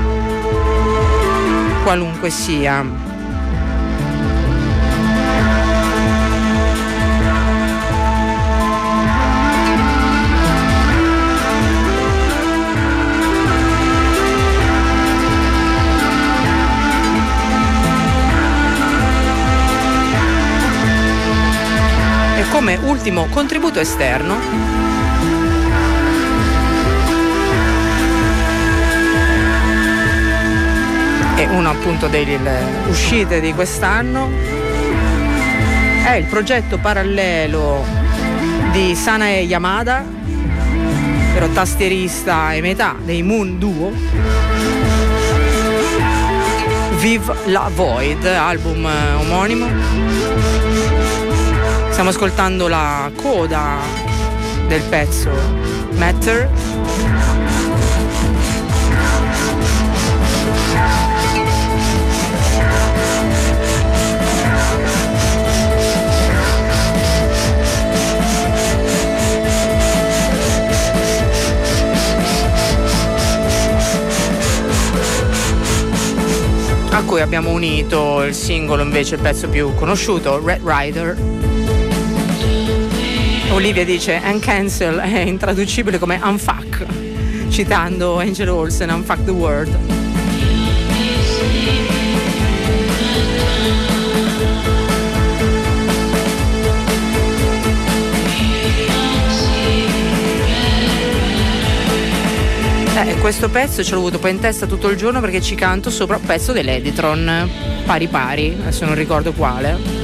S1: qualunque sia. Come ultimo contributo esterno una appunto delle uscite di quest'anno. È il progetto parallelo di Sanae Yamada, però tastierista e metà dei Moon Duo. Vive la Void, album omonimo. Stiamo ascoltando la coda del pezzo Matter. A cui abbiamo unito il singolo, invece il pezzo più conosciuto, Red Rider. Olivia dice Uncancel è intraducibile come unfuck, citando Angel Olsen, Unfuck the World. Eh, questo pezzo ce l'ho avuto poi in testa tutto il giorno perché ci canto sopra un pezzo dell'Editron, pari pari, adesso non ricordo quale.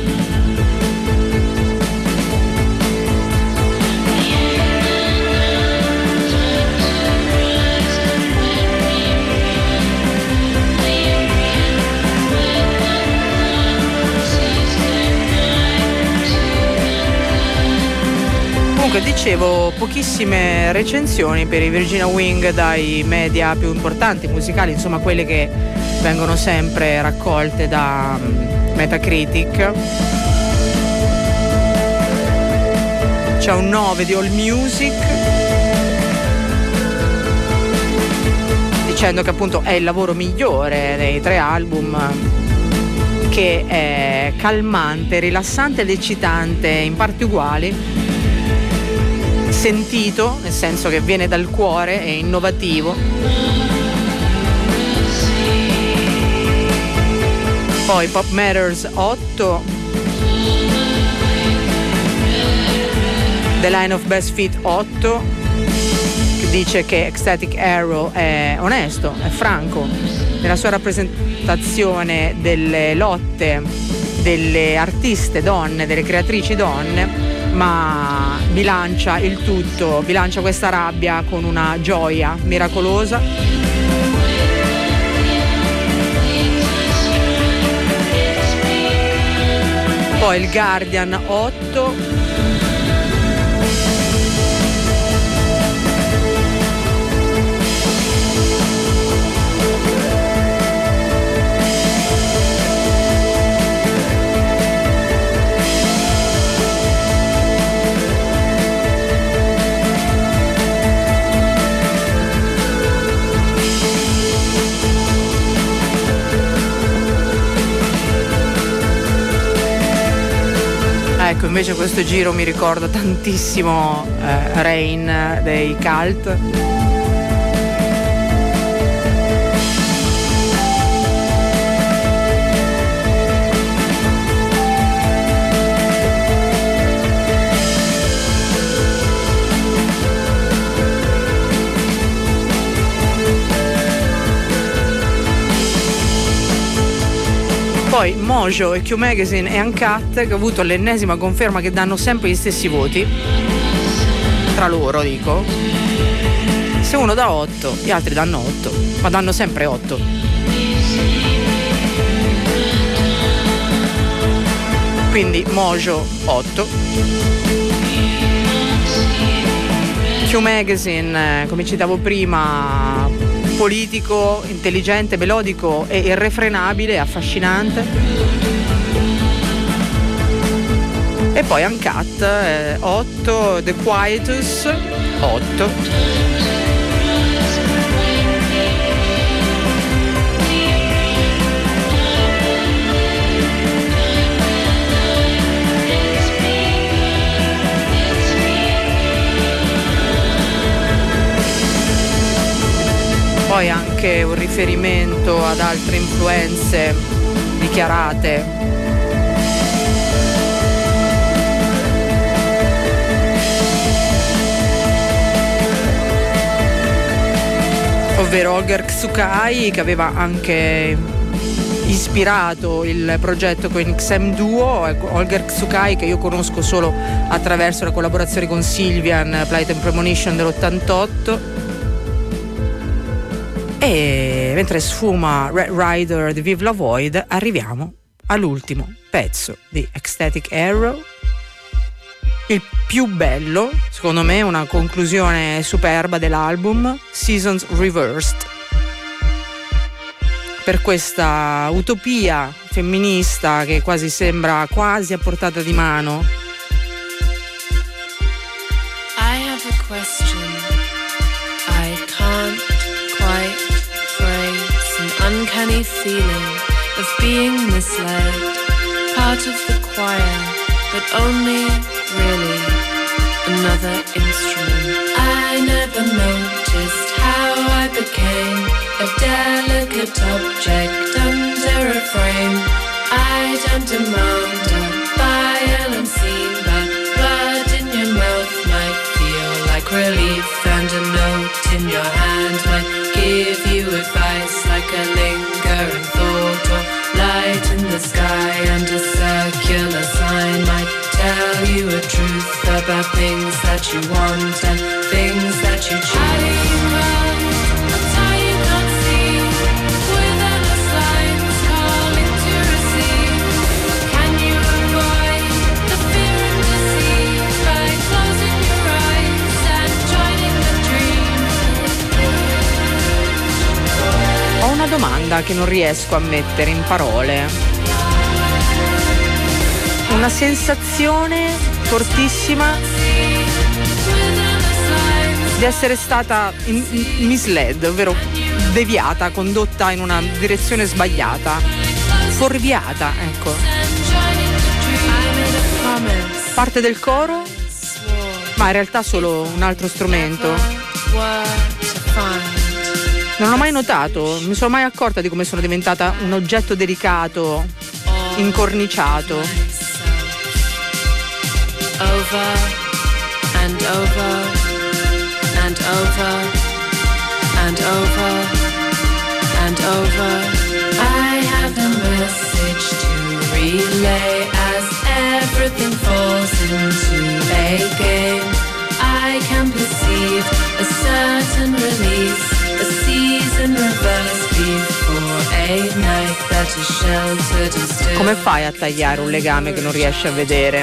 S1: Comunque dicevo, pochissime recensioni per i Virginia Wing dai media più importanti musicali, insomma quelle che vengono sempre raccolte da Metacritic. C'è un nove di AllMusic dicendo che appunto è il lavoro migliore dei tre album, che è calmante, rilassante ed eccitante in parti uguali, sentito, nel senso che viene dal cuore, è innovativo. Poi Pop Matters otto, The Line of Best Fit otto, che dice che Ecstatic Arrow è onesto, è franco nella sua rappresentazione delle lotte delle artiste donne, delle creatrici donne, ma bilancia il tutto, bilancia questa rabbia con una gioia miracolosa. Poi il Guardian otto, ecco, invece questo giro mi ricorda tantissimo eh, Rain dei Cult. Poi Mojo e Q Magazine e Uncut, che ho avuto l'ennesima conferma che danno sempre gli stessi voti tra loro, dico. Se uno dà otto, gli altri danno otto, ma danno sempre otto. Quindi Mojo otto, Q Magazine, come citavo prima, politico, intelligente, melodico e irrefrenabile, affascinante. E poi Uncut eh, otto, The Quietus otto. Poi anche un riferimento ad altre influenze dichiarate. ovvero Holger Tsukai, che aveva anche ispirato il progetto con X M Duo. Holger Tsukai, che io conosco solo attraverso la collaborazione con Sylvian, Plight and Premonition dell'ottantotto. E mentre sfuma Red Rider di Vive la Void, arriviamo all'ultimo pezzo di Ecstatic Arrow, il più bello, secondo me, una conclusione superba dell'album, Seasons Reversed. Per questa utopia femminista che quasi sembra quasi a portata di mano.
S2: I have a question I can't quite phrase, an uncanny feeling of being misled, part of the choir, but only really another instrument. I never noticed how I became a delicate object under a frame. I don't demand a violence scene, but blood in your mouth might feel like relief, and a note in your hand might give you advice, like a lingering thought or light in the sky, and a circular sign might tell you a truth about things that you want and things that you choose.
S1: Ho una domanda che non riesco a mettere in parole. Una sensazione fortissima di essere stata in, in, misled, ovvero deviata, condotta in una direzione sbagliata, fuorviata, ecco. Parte del coro, ma in realtà solo un altro strumento. Non ho mai notato, mi sono mai accorta di come sono diventata un oggetto delicato, incorniciato.
S2: Over and over and over and over and over. I have a message to relay as everything falls into a game. I can perceive a certain release, a season reversed before a night that is sheltered and still.
S1: Come fai a tagliare un legame che non riesci a vedere?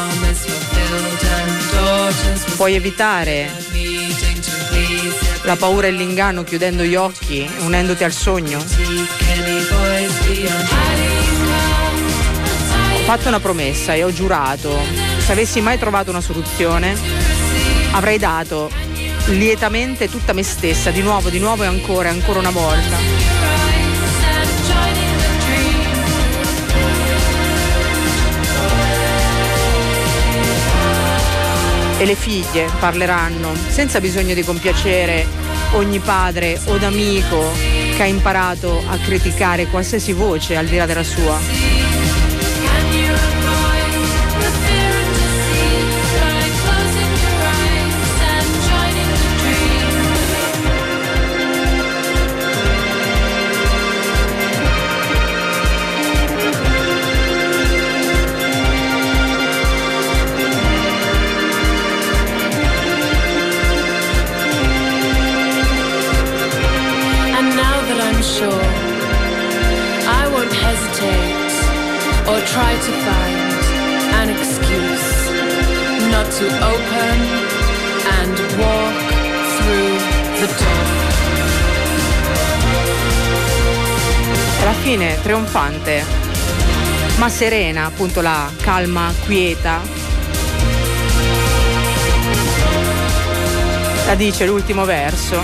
S1: Puoi evitare la paura e l'inganno chiudendo gli occhi, unendoti al sogno? Ho fatto una promessa e ho giurato, se avessi mai trovato una soluzione, avrei dato lietamente tutta me stessa, di nuovo, di nuovo e ancora, e ancora una volta. E le figlie parleranno senza bisogno di compiacere ogni padre o d'amico che ha imparato a criticare qualsiasi voce al di là della sua.
S2: Or try to find an excuse not to open and walk through the door.
S1: Alla fine trionfante, ma serena, appunto la calma, quieta. La dice l'ultimo verso.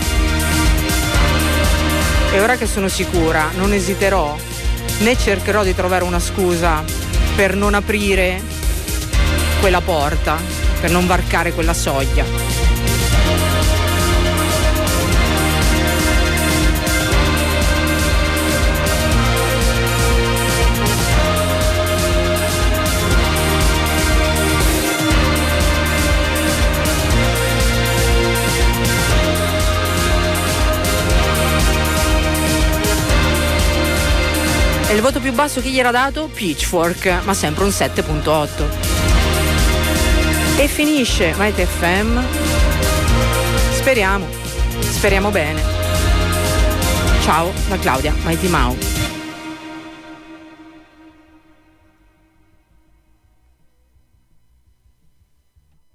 S1: E ora che sono sicura, non esiterò né cercherò di trovare una scusa per non aprire quella porta, per non varcare quella soglia. E il voto più basso chi gli era dato? Pitchfork, ma sempre un sette virgola otto. E finisce Mighty F M. Speriamo, speriamo bene. Ciao da Claudia Mighty Mau.